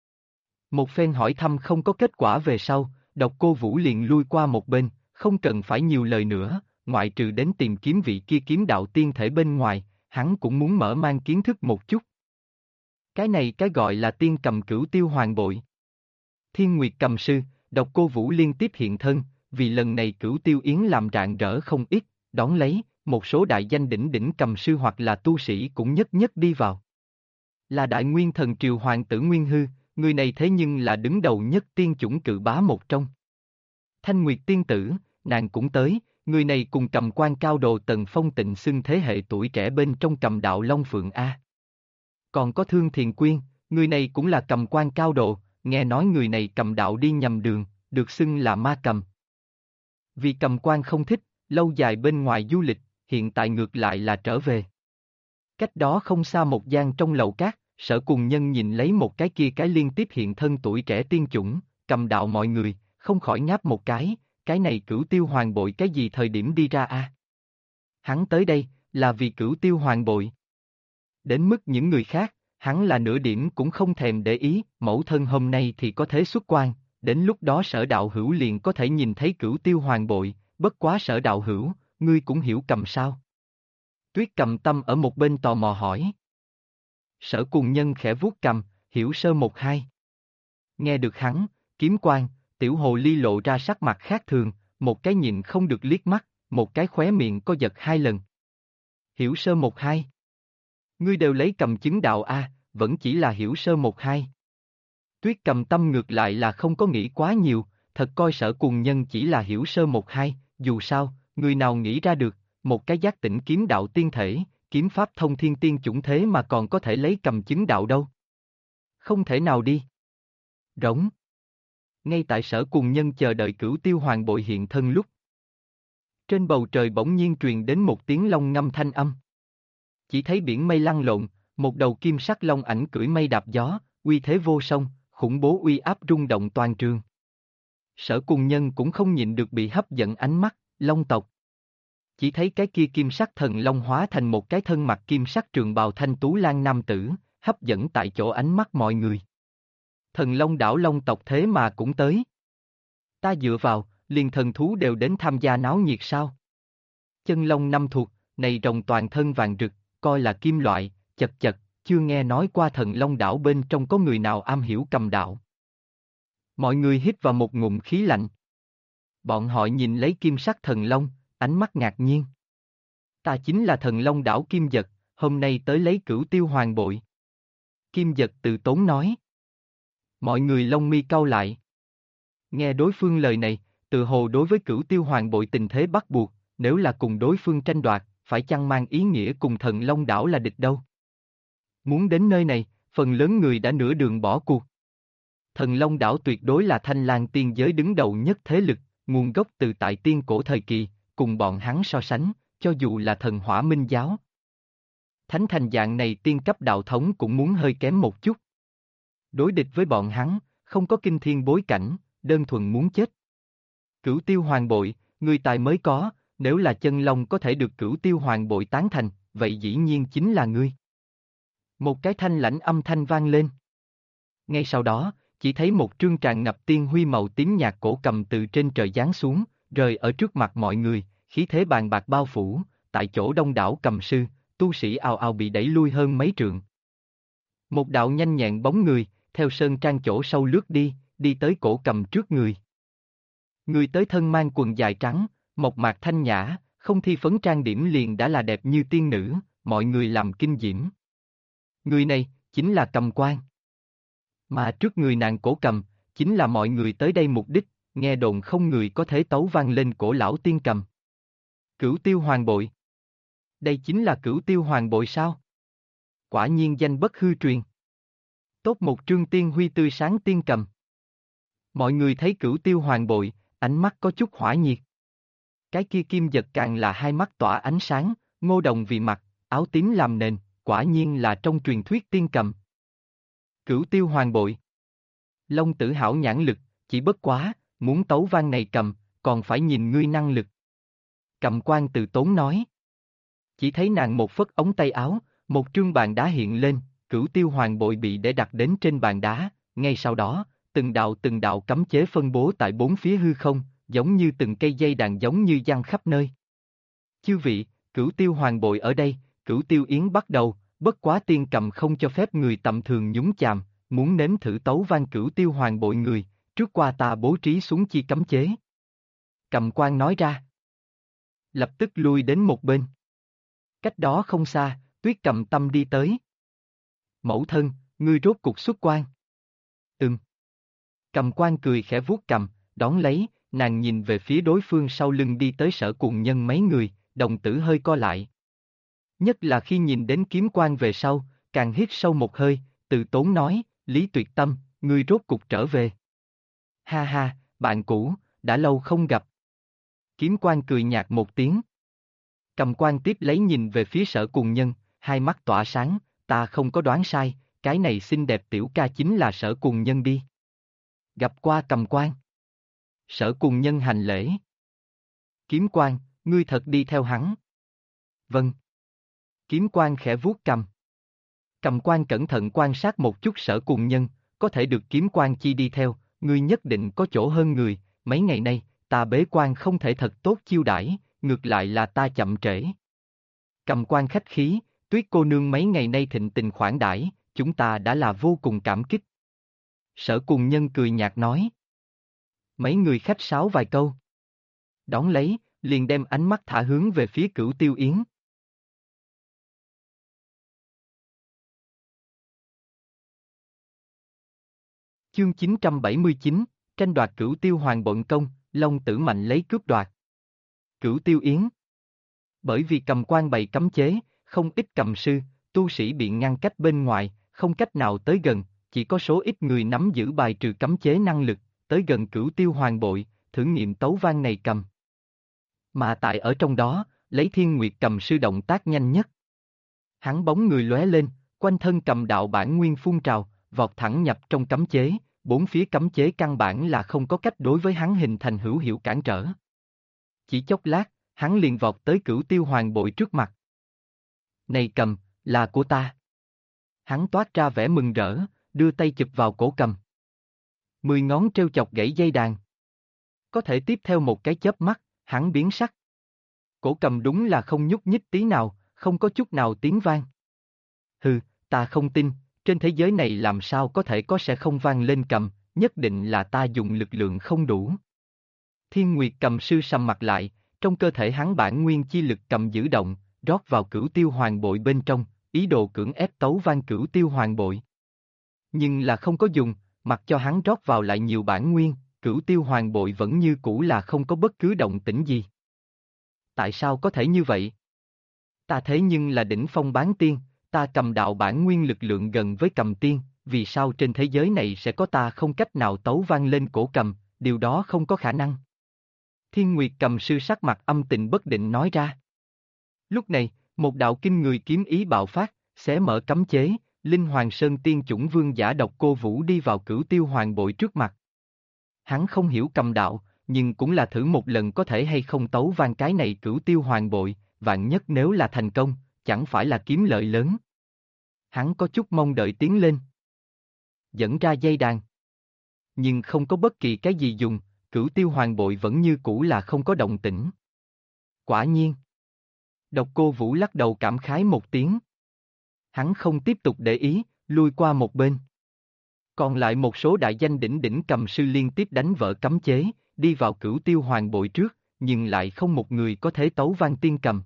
Một phen hỏi thăm không có kết quả về sau, độc cô Vũ liền lui qua một bên, không cần phải nhiều lời nữa, ngoại trừ đến tìm kiếm vị kia kiếm đạo tiên thể bên ngoài, hắn cũng muốn mở mang kiến thức một chút. Cái này cái gọi là tiên cầm Cửu Tiêu Hoàng bội. Thiên Nguyệt Cầm Sư, độc cô Vũ liên tiếp hiện thân, vì lần này Cửu Tiêu Yến làm rạng rỡ không ít, đón lấy, một số đại danh đỉnh đỉnh cầm sư hoặc là tu sĩ cũng nhất nhất đi vào. Là Đại Nguyên Thần Triều Hoàng tử Nguyên Hư, người này thế nhưng là đứng đầu nhất tiên chủng cự bá một trong. Thanh Nguyệt Tiên Tử, nàng cũng tới, người này cùng cầm quan cao đồ Tần Phong Tịnh xưng thế hệ tuổi trẻ bên trong cầm đạo Long Phượng A. Còn có Thương Thiền Quyên, người này cũng là cầm quan cao độ, nghe nói người này cầm đạo đi nhầm đường, được xưng là ma cầm. Vì cầm quan không thích, lâu dài bên ngoài du lịch, hiện tại ngược lại là trở về. Cách đó không xa một gian trong lầu cát, Sở Cùng Nhân nhìn lấy một cái kia cái liên tiếp hiện thân tuổi trẻ tiên chủng, cầm đạo mọi người, không khỏi ngáp một cái này Cửu Tiêu Hoàng bội cái gì thời điểm đi ra a? Hắn tới đây, là vì Cửu Tiêu Hoàng bội. Đến mức những người khác, hắn là nửa điểm cũng không thèm để ý, mẫu thân hôm nay thì có thế xuất quan, đến lúc đó Sở đạo hữu liền có thể nhìn thấy Cửu Tiêu Hoàng bội, bất quá Sở đạo hữu, ngươi cũng hiểu cầm sao? Tuyết Cầm Tâm ở một bên tò mò hỏi. Sở Cùng Nhân khẽ vuốt cầm, hiểu sơ một hai. Nghe được hắn, kiếm quan, tiểu hồ ly lộ ra sắc mặt khác thường, một cái nhìn không được liếc mắt, một cái khóe miệng co giật hai lần. Hiểu sơ một hai. Ngươi đều lấy cầm chứng đạo a, vẫn chỉ là hiểu sơ một hai. Tuyết Cầm Tâm ngược lại là không có nghĩ quá nhiều, thật coi Sở Cùng Nhân chỉ là hiểu sơ một hai, dù sao, người nào nghĩ ra được, một cái giác tỉnh kiếm đạo tiên thể, kiếm pháp thông thiên tiên chủng thế mà còn có thể lấy cầm chứng đạo đâu. Không thể nào đi. Rống. Ngay tại Sở Cùng Nhân chờ đợi Cửu Tiêu Hoàng bội hiện thân lúc. Trên bầu trời bỗng nhiên truyền đến một tiếng long ngâm thanh âm. Chỉ thấy biển mây lăn lộn, một đầu kim sắc long ảnh cưỡi mây đạp gió, uy thế vô song, khủng bố uy áp rung động toàn trường. Sở Cùng Nhân cũng không nhịn được bị hấp dẫn ánh mắt, long tộc. Chỉ thấy cái kia kim sắc thần long hóa thành một cái thân mặc kim sắc trường bào thanh tú lang nam tử, hấp dẫn tại chỗ ánh mắt mọi người. Thần long đảo long tộc thế mà cũng tới. Ta dựa vào, liền thần thú đều đến tham gia náo nhiệt sao? Chân long năm thuộc, này rồng toàn thân vàng rực, coi là kim loại, chật chật, chưa nghe nói qua thần long đảo bên trong có người nào am hiểu cầm đạo. Mọi người hít vào một ngụm khí lạnh. Bọn họ nhìn lấy kim sắc thần long, ánh mắt ngạc nhiên. Ta chính là thần long đảo Kim Dật, hôm nay tới lấy Cửu Tiêu Hoàng bội. Kim Dật từ tốn nói. Mọi người lông mi cau lại. Nghe đối phương lời này, tự hồ đối với Cửu Tiêu Hoàng bội tình thế bắt buộc, nếu là cùng đối phương tranh đoạt, phải chăng mang ý nghĩa cùng thần long đảo là địch đâu. Muốn đến nơi này, phần lớn người đã nửa đường bỏ cuộc. Thần long đảo tuyệt đối là Thanh Lang tiên giới đứng đầu nhất thế lực, nguồn gốc từ tại tiên cổ thời kỳ, cùng bọn hắn so sánh, cho dù là thần hỏa minh giáo. Thánh thành dạng này tiên cấp đạo thống cũng muốn hơi kém một chút. Đối địch với bọn hắn, không có kinh thiên bối cảnh, đơn thuần muốn chết. Cửu tiêu hoàng bội, người tài mới có, nếu là chân long có thể được cửu tiêu hoàng bội tán thành, vậy dĩ nhiên chính là ngươi. Một cái thanh lãnh âm thanh vang lên. Ngay sau đó, chỉ thấy một trương tràn ngập tiên huy màu tím nhạt cổ cầm từ trên trời giáng xuống, rơi ở trước mặt mọi người, khí thế bàn bạc bao phủ, tại chỗ đông đảo cầm sư, tu sĩ ào ào bị đẩy lui hơn mấy trượng. Một đạo nhanh nhẹn bóng người, theo sơn trang chỗ sâu lướt đi, đi tới cổ cầm trước người. Người tới thân mang quần dài trắng, mộc mạc thanh nhã, không thi phấn trang điểm liền đã là đẹp như tiên nữ, mọi người làm kinh diễm. Người này, chính là Cầm Quan. Mà trước người nàng cổ cầm, chính là mọi người tới đây mục đích, nghe đồn không người có thể tấu vang lên cổ lão tiên cầm. Cửu tiêu hoàng bội. Đây chính là cửu tiêu hoàng bội sao? Quả nhiên danh bất hư truyền. Tốt một trương tiên huy tươi sáng tiên cầm. Mọi người thấy cửu tiêu hoàng bội, ánh mắt có chút hỏa nhiệt. Cái kia kim giật càng là hai mắt tỏa ánh sáng, ngô đồng vì mặt, áo tím làm nền, quả nhiên là trong truyền thuyết tiên cầm. Cửu tiêu hoàng bội. Long tử hảo nhãn lực, chỉ bất quá, muốn tấu vang này cầm, còn phải nhìn ngươi năng lực. Cầm Quan từ tốn nói. Chỉ thấy nàng một phất ống tay áo, một trương bàn đá hiện lên, cửu tiêu hoàng bội bị để đặt đến trên bàn đá, ngay sau đó, từng đạo cấm chế phân bố tại bốn phía hư không, giống như từng cây dây đàn giống như giăng khắp nơi. Chư vị, cửu tiêu hoàng bội ở đây, cửu tiêu yến bắt đầu, bất quá tiên cầm không cho phép người tầm thường nhúng chàm, muốn nếm thử tấu vang cửu tiêu hoàng bội người, trước qua ta bố trí xuống chi cấm chế. Cầm Quan nói ra. Lập tức lui đến một bên. Cách đó không xa, Tuyết Cầm Tâm đi tới. Mẫu thân, ngươi rốt cục xuất quan. Cầm Quan cười khẽ vuốt cầm, đón lấy, nàng nhìn về phía đối phương sau lưng đi tới Sở Cùng Nhân mấy người, đồng tử hơi co lại. Nhất là khi nhìn đến kiếm quan về sau, càng hít sâu một hơi, từ tốn nói, Lý Tuyệt Tâm, ngươi rốt cục trở về. Ha ha, bạn cũ, đã lâu không gặp. Kiếm quan cười nhạt một tiếng. Cầm Quan tiếp lấy nhìn về phía Sở Cùng Nhân, hai mắt tỏa sáng, ta không có đoán sai, cái này xinh đẹp tiểu ca chính là Sở Cùng Nhân đi. Gặp qua Cầm Quan. Sở Cùng Nhân hành lễ. Kiếm quan, ngươi thật đi theo hắn. Vâng. Kiếm quan khẽ vuốt cầm. Cầm Quan cẩn thận quan sát một chút Sở Cùng Nhân, có thể được kiếm quan chi đi theo, ngươi nhất định có chỗ hơn người, mấy ngày nay, ta bế quan không thể thật tốt chiêu đãi, ngược lại là ta chậm trễ. Cầm Quan khách khí, Tuyết cô nương mấy ngày nay thịnh tình khoản đãi, chúng ta đã là vô cùng cảm kích. Sở Cùng Nhân cười nhạt nói. Mấy người khách sáo vài câu. Đón lấy, liền đem ánh mắt thả hướng về phía Cửu Tiêu Yến. Chương 979, tranh đoạt Cửu Tiêu Hoàng bội công, Long Tử Mạnh lấy cướp đoạt. Cửu Tiêu Yến. Bởi vì Cầm Quan bày cấm chế, không ít cầm sư, tu sĩ bị ngăn cách bên ngoài, không cách nào tới gần, chỉ có số ít người nắm giữ bài trừ cấm chế năng lực, tới gần Cửu Tiêu Hoàng bội, thử nghiệm tấu vang này cầm. Mà tại ở trong đó, lấy Thiên Nguyệt cầm sư động tác nhanh nhất. Hắn bóng người lóe lên, quanh thân cầm đạo bản nguyên phun trào, vọt thẳng nhập trong cấm chế, bốn phía cấm chế căn bản là không có cách đối với hắn hình thành hữu hiệu cản trở. Chỉ chốc lát, hắn liền vọt tới Cửu Tiêu Hoàng bội trước mặt. Này cầm, là của ta. Hắn toát ra vẻ mừng rỡ, đưa tay chụp vào cổ cầm. 10 ngón treo chọc gãy dây đàn. Có thể tiếp theo một cái chớp mắt, hắn biến sắc. Cổ cầm đúng là không nhúc nhích tí nào, không có chút nào tiếng vang. Hừ, ta không tin, trên thế giới này làm sao có thể có sẽ không vang lên cầm, nhất định là ta dùng lực lượng không đủ. Thiên Nguyệt cầm sư sầm mặt lại, trong cơ thể hắn bản nguyên chi lực cầm giữ động, rót vào Cửu Tiêu Hoàng bội bên trong, ý đồ cưỡng ép tấu vang Cửu Tiêu Hoàng bội. Nhưng là không có dùng, mặc cho hắn rót vào lại nhiều bản nguyên, Cửu Tiêu Hoàng bội vẫn như cũ là không có bất cứ động tĩnh gì. Tại sao có thể như vậy? Ta thế nhưng là đỉnh phong bán tiên, ta cầm đạo bản nguyên lực lượng gần với cầm tiên, vì sao trên thế giới này sẽ có ta không cách nào tấu vang lên cổ cầm, điều đó không có khả năng. Thiên Nguyệt cầm sư sắc mặt âm tình bất định nói ra. Lúc này, một đạo kinh người kiếm ý bạo phát, xé mở cấm chế, Linh Hoàng Sơn Tiên Chủng Vương giả độc Cô Vũ đi vào Cửu Tiêu Hoàng bội trước mặt. Hắn không hiểu cầm đạo, nhưng cũng là thử một lần có thể hay không tấu vang cái này Cửu Tiêu Hoàng Bội, vạn nhất nếu là thành công, chẳng phải là kiếm lợi lớn. Hắn có chút mong đợi tiến lên. Dẫn ra dây đàn. Nhưng không có bất kỳ cái gì dùng, Cửu Tiêu Hoàng Bội vẫn như cũ là không có động tĩnh. Quả nhiên. Độc Cô Vũ lắc đầu cảm khái một tiếng. Hắn không tiếp tục để ý, lui qua một bên. Còn lại một số đại danh đỉnh đỉnh cầm sư liên tiếp đánh vỡ cấm chế, đi vào Cửu Tiêu Hoàng Bội trước, nhưng lại không một người có thể tấu vang tiên cầm.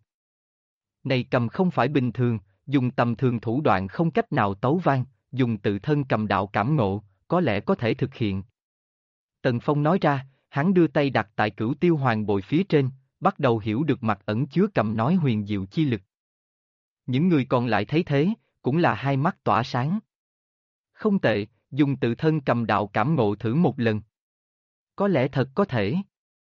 Này cầm không phải bình thường, dùng tầm thường thủ đoạn không cách nào tấu vang, dùng tự thân cầm đạo cảm ngộ, có lẽ có thể thực hiện. Tần Phong nói ra, hắn đưa tay đặt tại Cửu Tiêu Hoàng Bội phía trên, bắt đầu hiểu được mặt ẩn chứa cầm nói huyền diệu chi lực. Những người còn lại thấy thế, cũng là hai mắt tỏa sáng. Không tệ, dùng tự thân cầm đạo cảm ngộ thử một lần. Có lẽ thật có thể.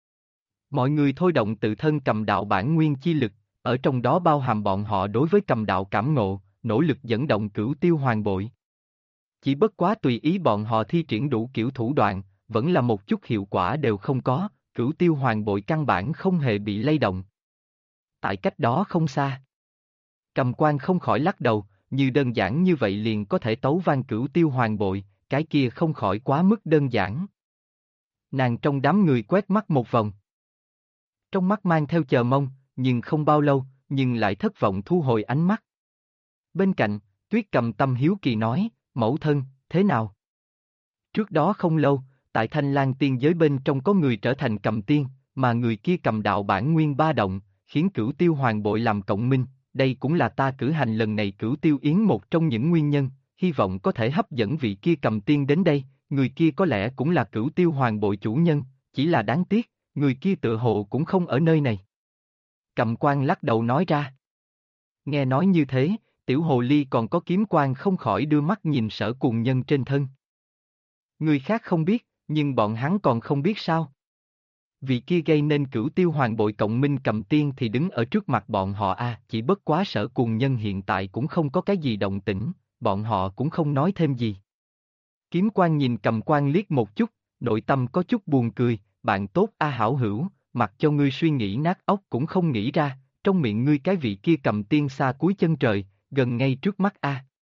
Mọi người thôi động tự thân cầm đạo bản nguyên chi lực, ở trong đó bao hàm bọn họ đối với cầm đạo cảm ngộ, nỗ lực dẫn động Cửu Tiêu Hoàng Bội. Chỉ bất quá tùy ý bọn họ thi triển đủ kiểu thủ đoạn, vẫn là một chút hiệu quả đều không có, Cửu Tiêu Hoàng Bội căn bản không hề bị lay động. Tại cách đó không xa. Cầm Quan không khỏi lắc đầu, như đơn giản như vậy liền có thể tấu vang Cửu Tiêu Hoàng Bội, cái kia không khỏi quá mức đơn giản. Nàng trong đám người quét mắt một vòng. Trong mắt mang theo chờ mong, nhưng không bao lâu, nhưng lại thất vọng thu hồi ánh mắt. Bên cạnh, Tuyết Cầm tâm hiếu kỳ nói, mẫu thân, thế nào? Trước đó không lâu, tại Thanh Lang tiên giới bên trong có người trở thành cầm tiên, mà người kia cầm đạo bản nguyên ba động, khiến Cửu Tiêu Hoàng Bội làm cộng minh, đây cũng là ta cử hành lần này Cửu Tiêu Yến một trong những nguyên nhân, hy vọng có thể hấp dẫn vị kia cầm tiên đến đây, người kia có lẽ cũng là Cửu Tiêu Hoàng Bội chủ nhân, chỉ là đáng tiếc, người kia tựa hồ cũng không ở nơi này. Cầm Quan lắc đầu nói ra. Nghe nói như thế, tiểu hồ ly còn có kiếm quan không khỏi đưa mắt nhìn Sở Cuồng Nhân trên thân. Người khác không biết, nhưng bọn hắn còn không biết sao. Vị kia gây nên Cửu Tiêu Hoàng Bội cộng minh cầm tiên thì đứng ở trước mặt bọn họ chỉ bất quá Sở Cuồng Nhân hiện tại cũng không có cái gì động tĩnh, bọn họ cũng không nói thêm gì. Kiếm Quan nhìn Cầm Quan liếc một chút, nội tâm có chút buồn cười, bạn tốt hảo hữu, mặc cho ngươi suy nghĩ nát óc cũng không nghĩ ra, trong miệng ngươi cái vị kia cầm tiên xa cuối chân trời, gần ngay trước mắt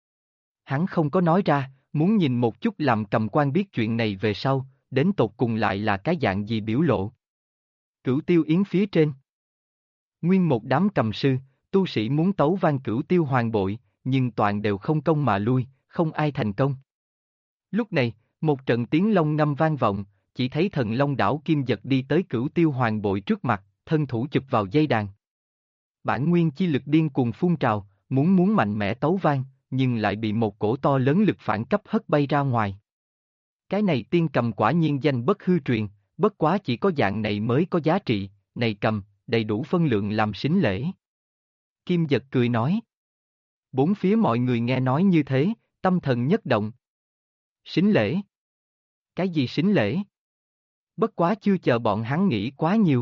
Hắn không có nói ra, muốn nhìn một chút làm Cầm Quan biết chuyện này về sau, đến tột cùng lại là cái dạng gì biểu lộ. Cửu Tiêu Yến phía trên. Nguyên một đám cầm sư, tu sĩ muốn tấu vang Cửu Tiêu Hoàng Bội, nhưng toàn đều không công mà lui, không ai thành công. Lúc này, một trận tiếng long ngâm vang vọng, chỉ thấy Thần Long đảo Kim Dật đi tới Cửu Tiêu Hoàng Bội trước mặt, thân thủ chụp vào dây đàn. Bản nguyên chi lực điên cuồng phun trào, muốn mạnh mẽ tấu vang, nhưng lại bị một cổ to lớn lực phản cấp hất bay ra ngoài. Cái này tiên cầm quả nhiên danh bất hư truyền, bất quá chỉ có dạng này mới có giá trị, này cầm, đầy đủ phân lượng làm sính lễ. Kim Dật cười nói. Bốn phía mọi người nghe nói như thế, tâm thần nhất động. Sính lễ? Cái gì sính lễ? Bất quá chưa chờ bọn hắn nghĩ quá nhiều.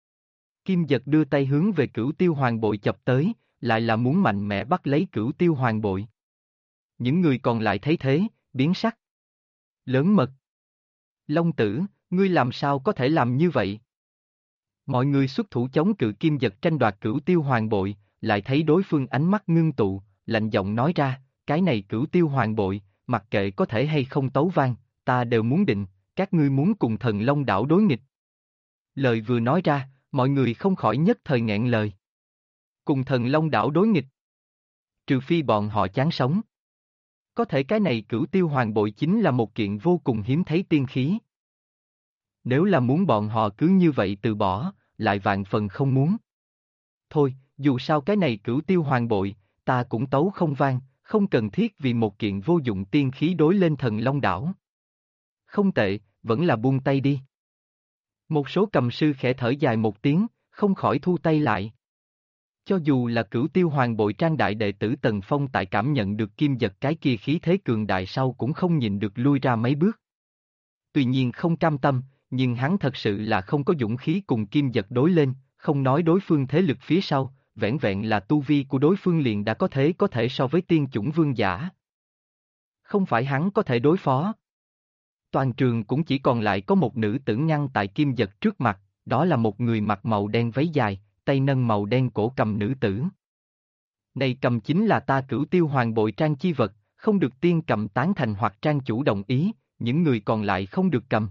Kim Dật đưa tay hướng về Cửu Tiêu Hoàng Bội chập tới, lại là muốn mạnh mẽ bắt lấy Cửu Tiêu Hoàng Bội. Những người còn lại thấy thế, biến sắc. Lớn mật. Long Tử, ngươi làm sao có thể làm như vậy? Mọi người xuất thủ chống cự Kim Dật tranh đoạt Cửu Tiêu Hoàng Bội, lại thấy đối phương ánh mắt ngưng tụ, lạnh giọng nói ra, cái này Cửu Tiêu Hoàng Bội, mặc kệ có thể hay không tấu vang, ta đều muốn định, các ngươi muốn cùng Thần Long đảo đối nghịch. Lời vừa nói ra, mọi người không khỏi nhất thời nghẹn lời. Cùng Thần Long đảo đối nghịch. Trừ phi bọn họ chán sống. Có thể cái này Cửu Tiêu Hoàng Bội chính là một kiện vô cùng hiếm thấy tiên khí. Nếu là muốn bọn họ cứ như vậy từ bỏ, lại vạn phần không muốn. Thôi, dù sao cái này Cửu Tiêu Hoàng Bội, ta cũng tấu không vang, không cần thiết vì một kiện vô dụng tiên khí đối lên Thần Long đảo. Không tệ, vẫn là buông tay đi. Một số cầm sư khẽ thở dài một tiếng, không khỏi thu tay lại. Cho dù là Cửu Tiêu Hoàng Bội trang đại đệ tử Tần Phong tại cảm nhận được Kim Dật cái kia khí thế cường đại sau cũng không nhìn được lui ra mấy bước. Tuy nhiên không cam tâm, nhưng hắn thật sự là không có dũng khí cùng Kim Dật đối lên, không nói đối phương thế lực phía sau, vẻn vẹn là tu vi của đối phương liền đã có thể so với tiên chủng vương giả. Không phải hắn có thể đối phó. Toàn trường cũng chỉ còn lại có một nữ tử ngăn tại Kim Dật trước mặt, đó là một người mặc màu đen váy dài, tay nâng màu đen cổ cầm nữ tử. Này cầm chính là ta Cửu Tiêu Hoàng bội trang chi vật, không được tiên cầm tán thành hoặc trang chủ đồng ý, những người còn lại không được cầm.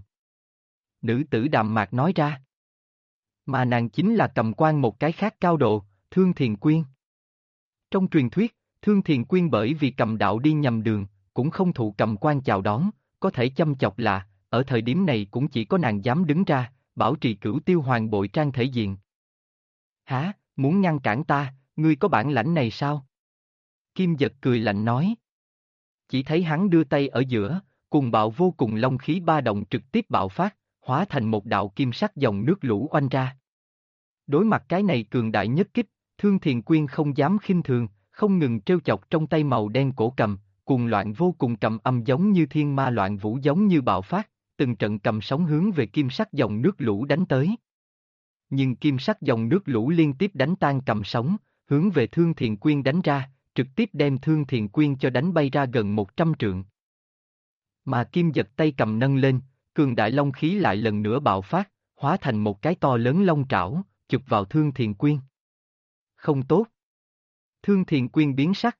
Nữ tử đạm mạc nói ra. Mà nàng chính là cầm quan một cái khác cao độ, Thương Thiền Quyên. Trong truyền thuyết, Thương Thiền Quyên bởi vì cầm đạo đi nhầm đường, cũng không thụ cầm quan chào đón, có thể châm chọc là, ở thời điểm này cũng chỉ có nàng dám đứng ra, bảo trì Cửu Tiêu Hoàng bội trang thể diện. Hả, muốn ngăn cản ta, ngươi có bản lãnh này sao? Kim Dật cười lạnh nói. Chỉ thấy hắn đưa tay ở giữa, cùng bạo vô cùng long khí ba động trực tiếp bạo phát, hóa thành một đạo kim sắc dòng nước lũ oanh ra. Đối mặt cái này cường đại nhất kích, Thương Thiền Quyên không dám khinh thường, không ngừng trêu chọc trong tay màu đen cổ cầm, cuồng loạn vô cùng cầm âm giống như thiên ma loạn vũ giống như bạo phát, từng trận cầm sóng hướng về kim sắc dòng nước lũ đánh tới. Nhưng kim sắc dòng nước lũ liên tiếp đánh tan cầm sóng, hướng về Thương Thiền Quyên đánh ra, trực tiếp đem Thương Thiền Quyên cho đánh bay ra gần 100 trượng. Mà Kim Dật tay cầm nâng lên, cường đại long khí lại lần nữa bạo phát, hóa thành một cái to lớn long trảo, chụp vào Thương Thiền Quyên. Không tốt. Thương Thiền Quyên biến sắc.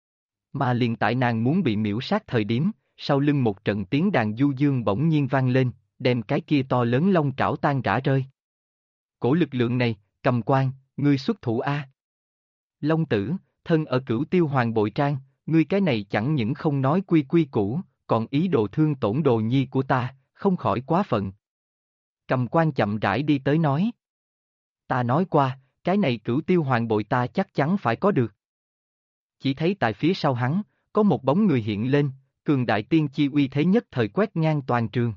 Mà liền tại nàng muốn bị miễu sát thời điểm, sau lưng một trận tiếng đàn du dương bỗng nhiên vang lên, đem cái kia to lớn long trảo tan rã rơi. Cổ lực lượng này, Cầm Quan, ngươi xuất thủ a. Long tử, thân ở Cửu Tiêu Hoàng bội trang, ngươi cái này chẳng những không nói quy quy củ, còn ý đồ thương tổn đồ nhi của ta, không khỏi quá phận. Cầm Quan chậm rãi đi tới nói. Ta nói qua, cái này Cửu Tiêu Hoàng bội ta chắc chắn phải có được. Chỉ thấy tại phía sau hắn, có một bóng người hiện lên, cường đại tiên chi uy thế nhất thời quét ngang toàn trường.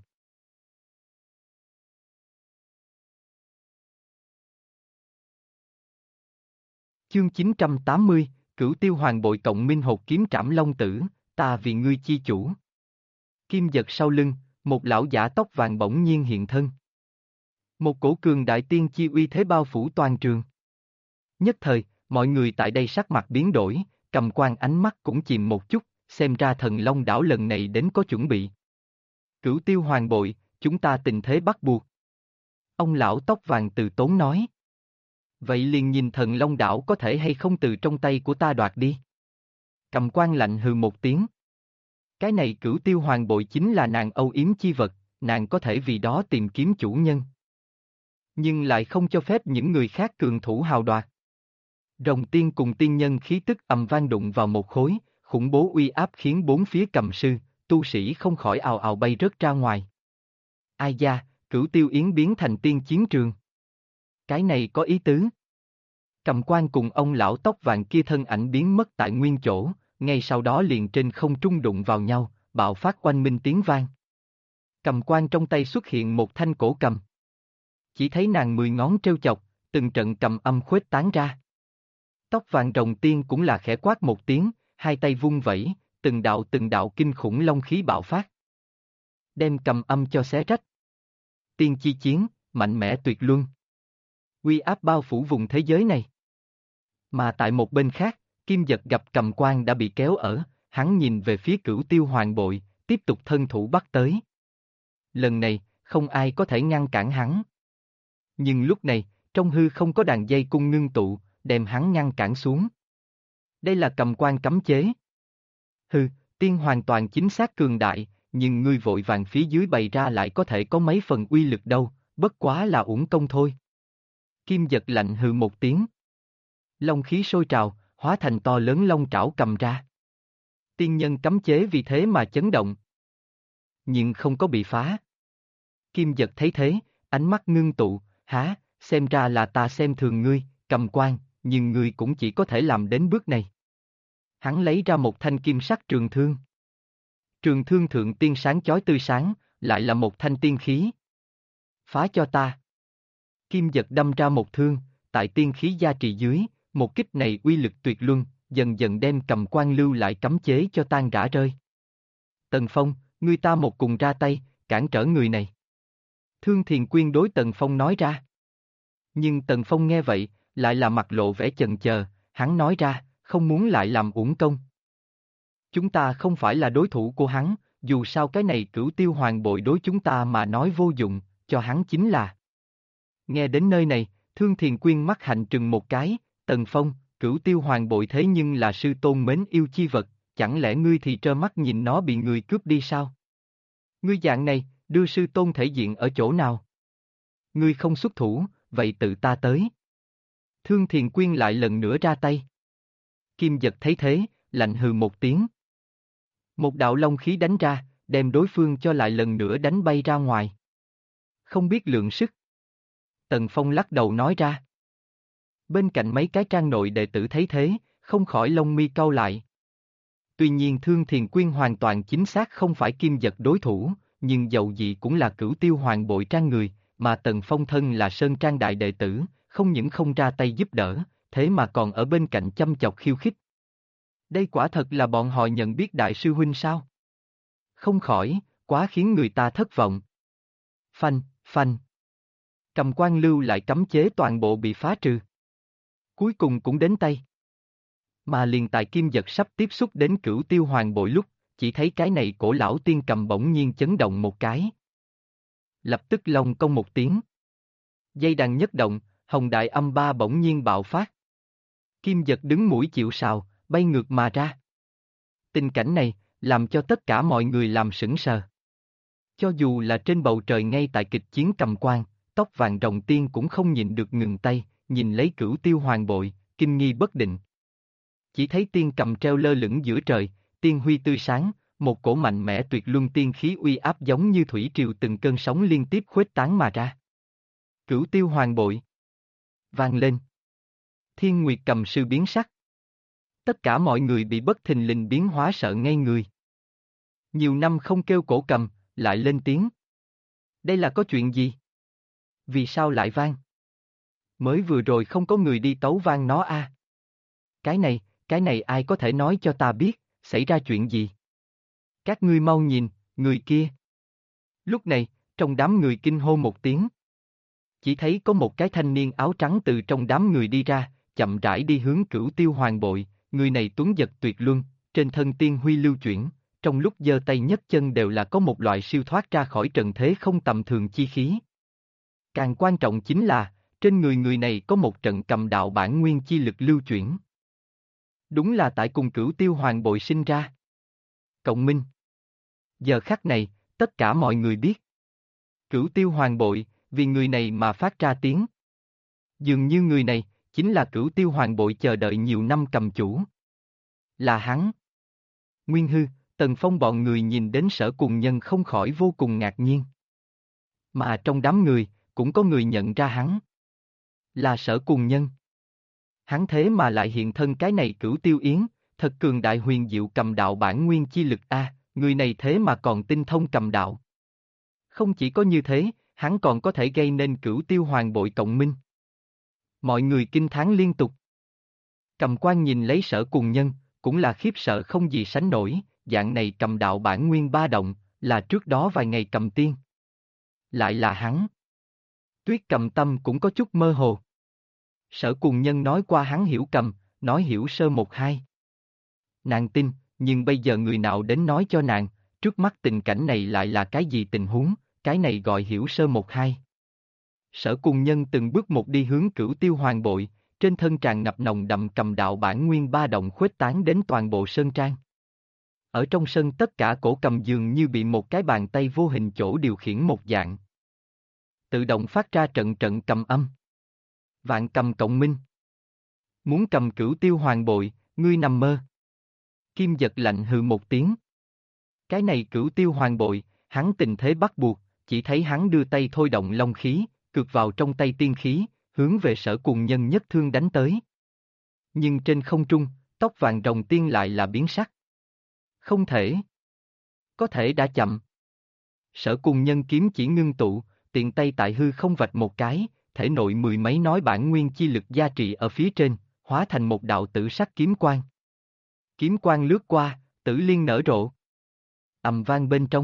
Chương 980, Cửu Tiêu Hoàng bội cộng minh hột kiếm trảm long tử, ta vì ngươi chi chủ. Kim Dật sau lưng, một lão giả tóc vàng bỗng nhiên hiện thân. Một cổ cường đại tiên chi uy thế bao phủ toàn trường. Nhất thời, mọi người tại đây sắc mặt biến đổi, Cầm Quan ánh mắt cũng chìm một chút, xem ra Thần Long đảo lần này đến có chuẩn bị. Cửu Tiêu Hoàng bội, chúng ta tình thế bắt buộc. Ông lão tóc vàng từ tốn nói. Vậy liền nhìn Thần Long đảo có thể hay không từ trong tay của ta đoạt đi. Cầm Quan lạnh hừ một tiếng. Cái này Cửu Tiêu Hoàng bội chính là nàng âu yếm chi vật, nàng có thể vì đó tìm kiếm chủ nhân. Nhưng lại không cho phép những người khác cường thủ hào đoạt. Rồng tiên cùng tiên nhân khí tức ầm vang đụng vào một khối, khủng bố uy áp khiến bốn phía cầm sư, tu sĩ không khỏi ào ào bay rớt ra ngoài. Ai da, Cửu Tiêu Yến biến thành tiên chiến trường. Cái này có ý tứ. Cầm Quan cùng ông lão tóc vàng kia thân ảnh biến mất tại nguyên chỗ, ngay sau đó liền trên không trung đụng vào nhau, bạo phát oanh minh tiếng vang. Cầm Quan trong tay xuất hiện một thanh cổ cầm. Chỉ thấy nàng 10 ngón trêu chọc, từng trận cầm âm khuếch tán ra. Tóc vàng rồng tiên cũng là khẽ quát một tiếng, hai tay vung vẩy, từng đạo kinh khủng long khí bạo phát. Đem cầm âm cho xé rách. Tiên chi chiến, mạnh mẽ tuyệt luân. Uy áp bao phủ vùng thế giới này. Mà tại một bên khác, Kim Dật gặp Cầm Quan đã bị kéo ở, hắn nhìn về phía Cửu Tiêu Hoàng bội, tiếp tục thân thủ bắt tới. Lần này, không ai có thể ngăn cản hắn. Nhưng lúc này, trong hư không có đàn dây cung ngưng tụ, đem hắn ngăn cản xuống. Đây là Cầm Quan cấm chế. Hừ, tiên hoàn toàn chính xác cường đại, nhưng ngươi vội vàng phía dưới bày ra lại có thể có mấy phần uy lực đâu, bất quá là uổng công thôi. Kim Dật lạnh hừ một tiếng. Long khí sôi trào, hóa thành to lớn long trảo cầm ra. Tiên nhân cấm chế vì thế mà chấn động. Nhưng không có bị phá. Kim Dật thấy thế, ánh mắt ngưng tụ, há, xem ra là ta xem thường ngươi, Cầm Quan, nhưng ngươi cũng chỉ có thể làm đến bước này. Hắn lấy ra một thanh kim sắc trường thương. Trường thương thượng tiên sáng chói tươi sáng, lại là một thanh tiên khí. Phá cho ta. Kim Dật đâm ra một thương, tại tiên khí gia trì dưới, một kích này uy lực tuyệt luân, dần dần đem Cầm Quan lưu lại cấm chế cho tan rã rơi. Tần Phong, ngươi ta một cùng ra tay, cản trở người này. Thương Thiền Quyên đối Tần Phong nói ra. Nhưng Tần Phong nghe vậy, lại là mặt lộ vẻ chần chờ, hắn nói ra, không muốn lại làm uổng công. Chúng ta không phải là đối thủ của hắn, dù sao cái này Cửu Tiêu Hoàng bội đối chúng ta mà nói vô dụng, cho hắn chính là. Nghe đến nơi này, Thương Thiền Quyên mắt hạnh trừng một cái, Tần Phong, Cửu Tiêu Hoàng bội thế nhưng là sư tôn mến yêu chi vật, chẳng lẽ ngươi thì trơ mắt nhìn nó bị người cướp đi sao? Ngươi dạng này, đưa sư tôn thể diện ở chỗ nào? Ngươi không xuất thủ, vậy tự ta tới. Thương Thiền Quyên lại lần nữa ra tay. Kim Dật thấy thế, lạnh hừ một tiếng. Một đạo long khí đánh ra, đem đối phương cho lại lần nữa đánh bay ra ngoài. Không biết lượng sức. Tần Phong lắc đầu nói ra. Bên cạnh mấy cái trang nội đệ tử thấy thế, không khỏi lông mi cau lại. Tuy nhiên Thương Thiền Quyên hoàn toàn chính xác không phải Kim Dật đối thủ, nhưng dầu gì cũng là Cửu Tiêu Hoàng bội trang người, mà Tần Phong thân là Sơn Trang đại đệ tử, không những không ra tay giúp đỡ, thế mà còn ở bên cạnh chăm chọc khiêu khích. Đây quả thật là bọn họ nhận biết đại sư huynh sao? Không khỏi, quá khiến người ta thất vọng. Phanh, phanh. Cầm quan lưu lại cấm chế toàn bộ bị phá trừ. Cuối cùng cũng đến tay. Mà liền tại Kim Dật sắp tiếp xúc đến Cửu Tiêu Hoàng bội lúc, chỉ thấy cái này cổ lão tiên cầm bỗng nhiên chấn động một cái. Lập tức long cong một tiếng. Dây đàn nhất động, hồng đại âm ba bỗng nhiên bạo phát. Kim Dật đứng mũi chịu sào, bay ngược mà ra. Tình cảnh này, làm cho tất cả mọi người làm sững sờ. Cho dù là trên bầu trời ngay tại kịch chiến cầm quan, tóc vàng rồng tiên cũng không nhịn được ngừng tay, nhìn lấy Cửu Tiêu Hoàng bội, kinh nghi bất định. Chỉ thấy tiên cầm treo lơ lửng giữa trời, tiên huy tươi sáng, một cổ mạnh mẽ tuyệt luân tiên khí uy áp giống như thủy triều từng cơn sóng liên tiếp khuếch tán mà ra. Cửu Tiêu Hoàng bội vang lên. Thiên Nguyệt cầm sư biến sắc. Tất cả mọi người bị bất thình lình biến hóa sợ ngây người. Nhiều năm không kêu cổ cầm, lại lên tiếng. Đây là có chuyện gì? Vì sao lại vang? Mới vừa rồi không có người đi tấu vang nó a. Cái này ai có thể nói cho ta biết, xảy ra chuyện gì? Các ngươi mau nhìn, người kia. Lúc này, trong đám người kinh hô một tiếng. Chỉ thấy có một cái thanh niên áo trắng từ trong đám người đi ra, chậm rãi đi hướng Cửu Tiêu Hoàng bội, người này tuấn giật tuyệt luân, trên thân tiên huy lưu chuyển, trong lúc giơ tay nhấc chân đều là có một loại siêu thoát ra khỏi trần thế không tầm thường chi khí. Càng quan trọng chính là, trên người người này có một trận cầm đạo bản nguyên chi lực lưu chuyển. Đúng là tại cùng Cửu Tiêu Hoàng bội sinh ra. Cộng minh. Giờ khắc này, tất cả mọi người biết. Cửu Tiêu Hoàng bội, vì người này mà phát ra tiếng. Dường như người này, chính là Cửu Tiêu Hoàng bội chờ đợi nhiều năm cầm chủ. Là hắn. Nguyên Hư, Tần Phong bọn người nhìn đến Sở Cùng Nhân không khỏi vô cùng ngạc nhiên. Mà trong đám người, cũng có người nhận ra hắn. Là Sở Cùng Nhân. Hắn thế mà lại hiện thân cái này Cửu Tiêu Yến, thật cường đại huyền diệu cầm đạo bản nguyên chi lực a, người này thế mà còn tinh thông cầm đạo. Không chỉ có như thế, hắn còn có thể gây nên Cửu Tiêu Hoàng bội cộng minh. Mọi người kinh thán liên tục. Cầm quan nhìn lấy Sở Cùng Nhân, cũng là khiếp sợ không gì sánh nổi, dạng này cầm đạo bản nguyên ba động, là trước đó vài ngày cầm tiên. Lại là hắn. Tuyết Cầm tâm cũng có chút mơ hồ. Sở Cùng Nhân nói qua hắn hiểu cầm, nói hiểu sơ một hai. Nàng tin, nhưng bây giờ người nào đến nói cho nàng, trước mắt tình cảnh này lại là cái gì tình huống, cái này gọi hiểu sơ một hai. Sở Cùng Nhân từng bước một đi hướng Cửu Tiêu Hoàng bội, trên thân tràn ngập nồng đậm cầm đạo bản nguyên ba động khuếch tán đến toàn bộ sơn trang. Ở trong sân tất cả cổ cầm dường như bị một cái bàn tay vô hình chỗ điều khiển một dạng. Tự động phát ra trận trận cầm âm. Vạn cầm cộng minh. Muốn cầm Cửu Tiêu Hoàng bội, ngươi nằm mơ. Kim Dật lạnh hừ một tiếng. Cái này Cửu Tiêu Hoàng bội, hắn tình thế bắt buộc, chỉ thấy hắn đưa tay thôi động long khí, cược vào trong tay tiên khí, hướng về Sở Cùng Nhân nhất thương đánh tới. Nhưng trên không trung, tóc vàng rồng tiên lại là biến sắc. Không thể. Có thể đã chậm. Sở Cùng Nhân kiếm chỉ ngưng tụ, tiện tay tại hư không vạch một cái, thể nội mười mấy nói bản nguyên chi lực gia trị ở phía trên, hóa thành một đạo tử sắc kiếm quang. Kiếm quang lướt qua, tử liên nở rộ. Ầm vang bên trong.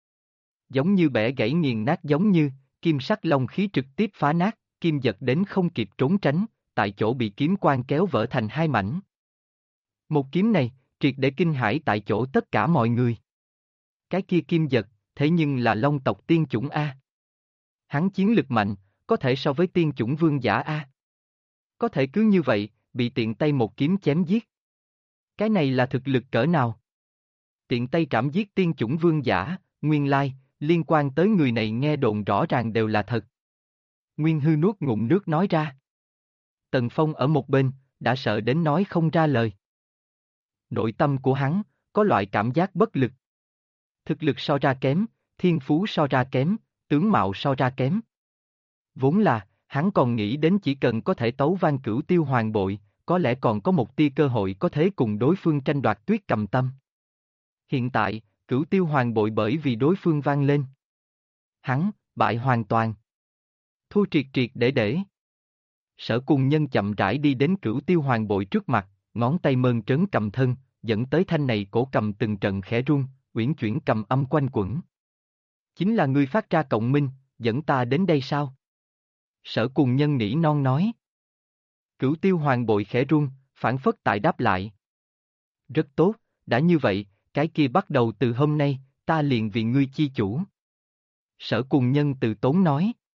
Giống như bẻ gãy nghiền nát giống như, kim sắc long khí trực tiếp phá nát, Kim Dật đến không kịp trốn tránh, tại chỗ bị kiếm quang kéo vỡ thành hai mảnh. Một kiếm này, triệt để kinh hãi tại chỗ tất cả mọi người. Cái kia Kim Dật, thế nhưng là Long tộc tiên chủng A. Hắn chiến lực mạnh, có thể so với tiên chủng vương giả A. Có thể cứ như vậy, bị tiện tay một kiếm chém giết. Cái này là thực lực cỡ nào? Tiện tay trảm giết tiên chủng vương giả, nguyên lai, liên quan tới người này nghe đồn rõ ràng đều là thật. Nguyên Hư nuốt ngụm nước nói ra. Tần Phong ở một bên, đã sợ đến nói không ra lời. Nội tâm của hắn, có loại cảm giác bất lực. Thực lực so ra kém, thiên phú so ra kém, tướng mạo so ra kém. Vốn là, hắn còn nghĩ đến chỉ cần có thể tấu vang Cửu Tiêu Hoàng bội, có lẽ còn có một tia cơ hội có thể cùng đối phương tranh đoạt Tuyết Cầm Tâm. Hiện tại, Cửu Tiêu Hoàng bội bởi vì đối phương vang lên. Hắn, bại hoàn toàn. Thua triệt triệt để. Sở Cùng Nhân chậm rãi đi đến Cửu Tiêu Hoàng bội trước mặt, ngón tay mơn trớn cầm thân, dẫn tới thanh này cổ cầm từng trận khẽ rung, uyển chuyển cầm âm quanh quẩn. Chính là ngươi phát ra cộng minh, dẫn ta đến đây sao? Sở Cùng Nhân nỉ non nói. Cửu Tiêu Hoàng bội khẽ rung, phản phất tại đáp lại. Rất tốt, đã như vậy, cái kia bắt đầu từ hôm nay, ta liền vì ngươi chi chủ. Sở Cùng Nhân từ tốn nói.